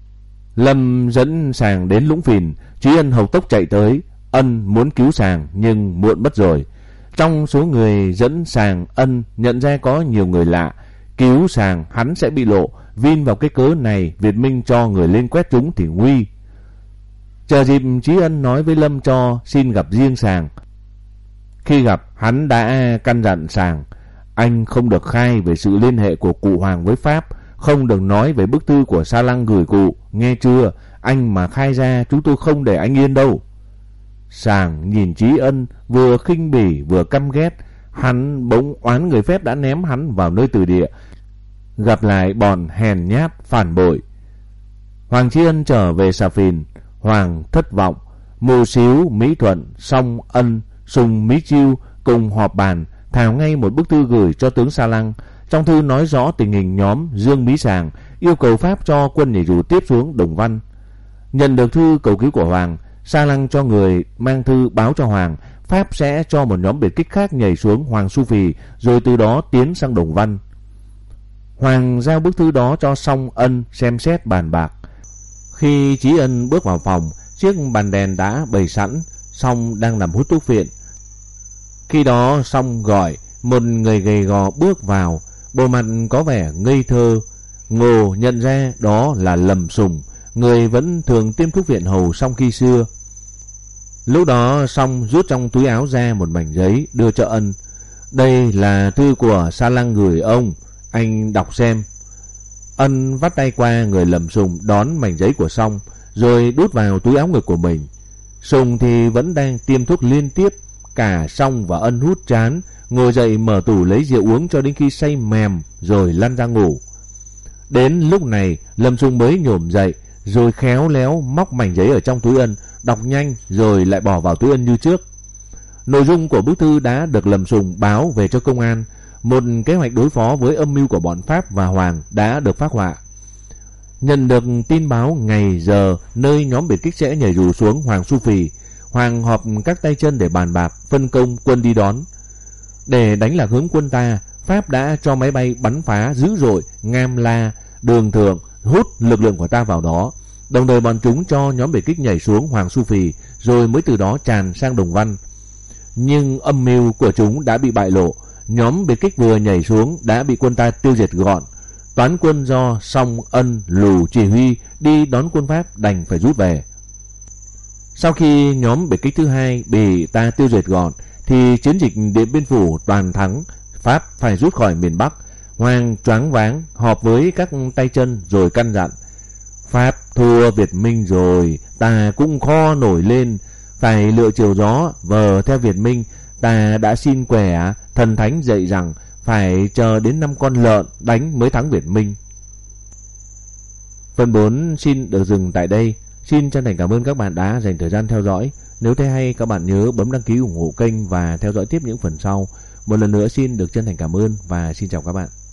S1: Lâm dẫn Sàng đến Lũng Phìn. Trí Ân hộc tốc chạy tới. Ân muốn cứu Sàng nhưng muộn mất rồi. Trong số người dẫn Sàng, Ân nhận ra có nhiều người lạ. Cứu Sàng hắn sẽ bị lộ, vin vào cái cớ này Việt Minh cho người lên quét chúng thì nguy. Chờ dịp Trí Ân nói với Lâm cho xin gặp riêng Sàng. Khi gặp, hắn đã căn dặn Sàng: Anh không được khai về sự liên hệ của cụ Hoàng với Pháp, không được nói về bức thư của Sa Lăng gửi cụ, nghe chưa? Anh mà khai ra chúng tôi không để anh yên đâu. Sàng nhìn Trí Ân vừa khinh bỉ vừa căm ghét, hắn bỗng oán người phép đã ném hắn vào nơi từ địa, gặp lại bọn hèn nhát phản bội. Hoàng Trí Ân trở về Xà Phìn, Hoàng thất vọng. Mù Xíu, Mỹ Thuận, Song Ân, Sùng Mỹ Chiêu cùng họp bàn thảo ngay một bức thư gửi cho tướng Sa Lăng. Trong thư nói rõ tình hình nhóm Dương Mỹ Sàng, yêu cầu Pháp cho quân nhảy dù tiếp xuống Đồng Văn. Nhận được thư cầu cứu của Hoàng, Sa Lăng cho người mang thư báo cho Hoàng Pháp sẽ cho một nhóm biệt kích khác nhảy xuống Hoàng Su Phì, rồi từ đó tiến sang Đồng Văn. Hoàng giao bức thư đó cho Song Ân xem xét bàn bạc. Khi Trí Ân bước vào phòng, chiếc bàn đèn đã bày sẵn, Song đang nằm hút thuốc phiện. Khi đó Song gọi một người gầy gò bước vào, bộ mặt có vẻ ngây thơ. Ngô nhận ra đó là Lâm Sùng, người vẫn thường tiêm thuốc viện hầu Song khi xưa. Lúc đó Song rút trong túi áo ra một mảnh giấy đưa cho Ân. Đây là thư của Sa Lăng gửi ông, anh đọc xem. Ân vắt tay qua người Lâm Sùng đón mảnh giấy của Song, rồi đút vào túi áo ngực của mình. Sùng thì vẫn đang tiêm thuốc liên tiếp. Cả Song và Ân hút chán, ngồi dậy mở tủ lấy rượu uống cho đến khi say mềm, rồi lăn ra ngủ. Đến lúc này Lâm Sùng mới nhổm dậy, rồi khéo léo móc mảnh giấy ở trong túi Ân, đọc nhanh rồi lại bỏ vào túi Ân như trước. Nội dung của bức thư đã được Lâm Sùng báo về cho công an. Một kế hoạch đối phó với âm mưu của bọn Pháp và Hoàng đã được phác họa. Nhận được tin báo ngày giờ nơi nhóm biệt kích sẽ nhảy dù xuống Hoàng Su Phì, Hoàng họp các tay chân để bàn bạc phân công quân đi đón. Để đánh lạc hướng quân ta, Pháp đã cho máy bay bắn phá dữ dội Ngam La, Đường Thượng, hút lực lượng của ta vào đó. Đồng thời bọn chúng cho nhóm biệt kích nhảy xuống Hoàng Su Phì, rồi mới từ đó tràn sang Đồng Văn. Nhưng âm mưu của chúng đã bị bại lộ. Nhóm biệt kích vừa nhảy xuống đã bị quân ta tiêu diệt gọn. Toán quân do Song Ân Lù chỉ huy đi đón quân Pháp đành phải rút về. Sau khi nhóm biệt kích thứ hai bị ta tiêu diệt gọn, thì chiến dịch Điện Biên Phủ toàn thắng, Pháp phải rút khỏi miền Bắc. Hoàng choáng váng họp với các tay chân rồi căn dặn: Pháp thua Việt Minh rồi, ta cũng khó nổi lên, phải lựa chiều gió vờ theo Việt Minh. Ta đã xin quẻ thần thánh dạy rằng phải chờ đến năm con lợn đánh mới thắng Việt Minh. Phần bốn xin được dừng tại đây. Xin chân thành cảm ơn các bạn đã dành thời gian theo dõi. Nếu thấy hay, các bạn nhớ bấm đăng ký ủng hộ kênh và theo dõi tiếp những phần sau. Một lần nữa xin được chân thành cảm ơn và xin chào các bạn.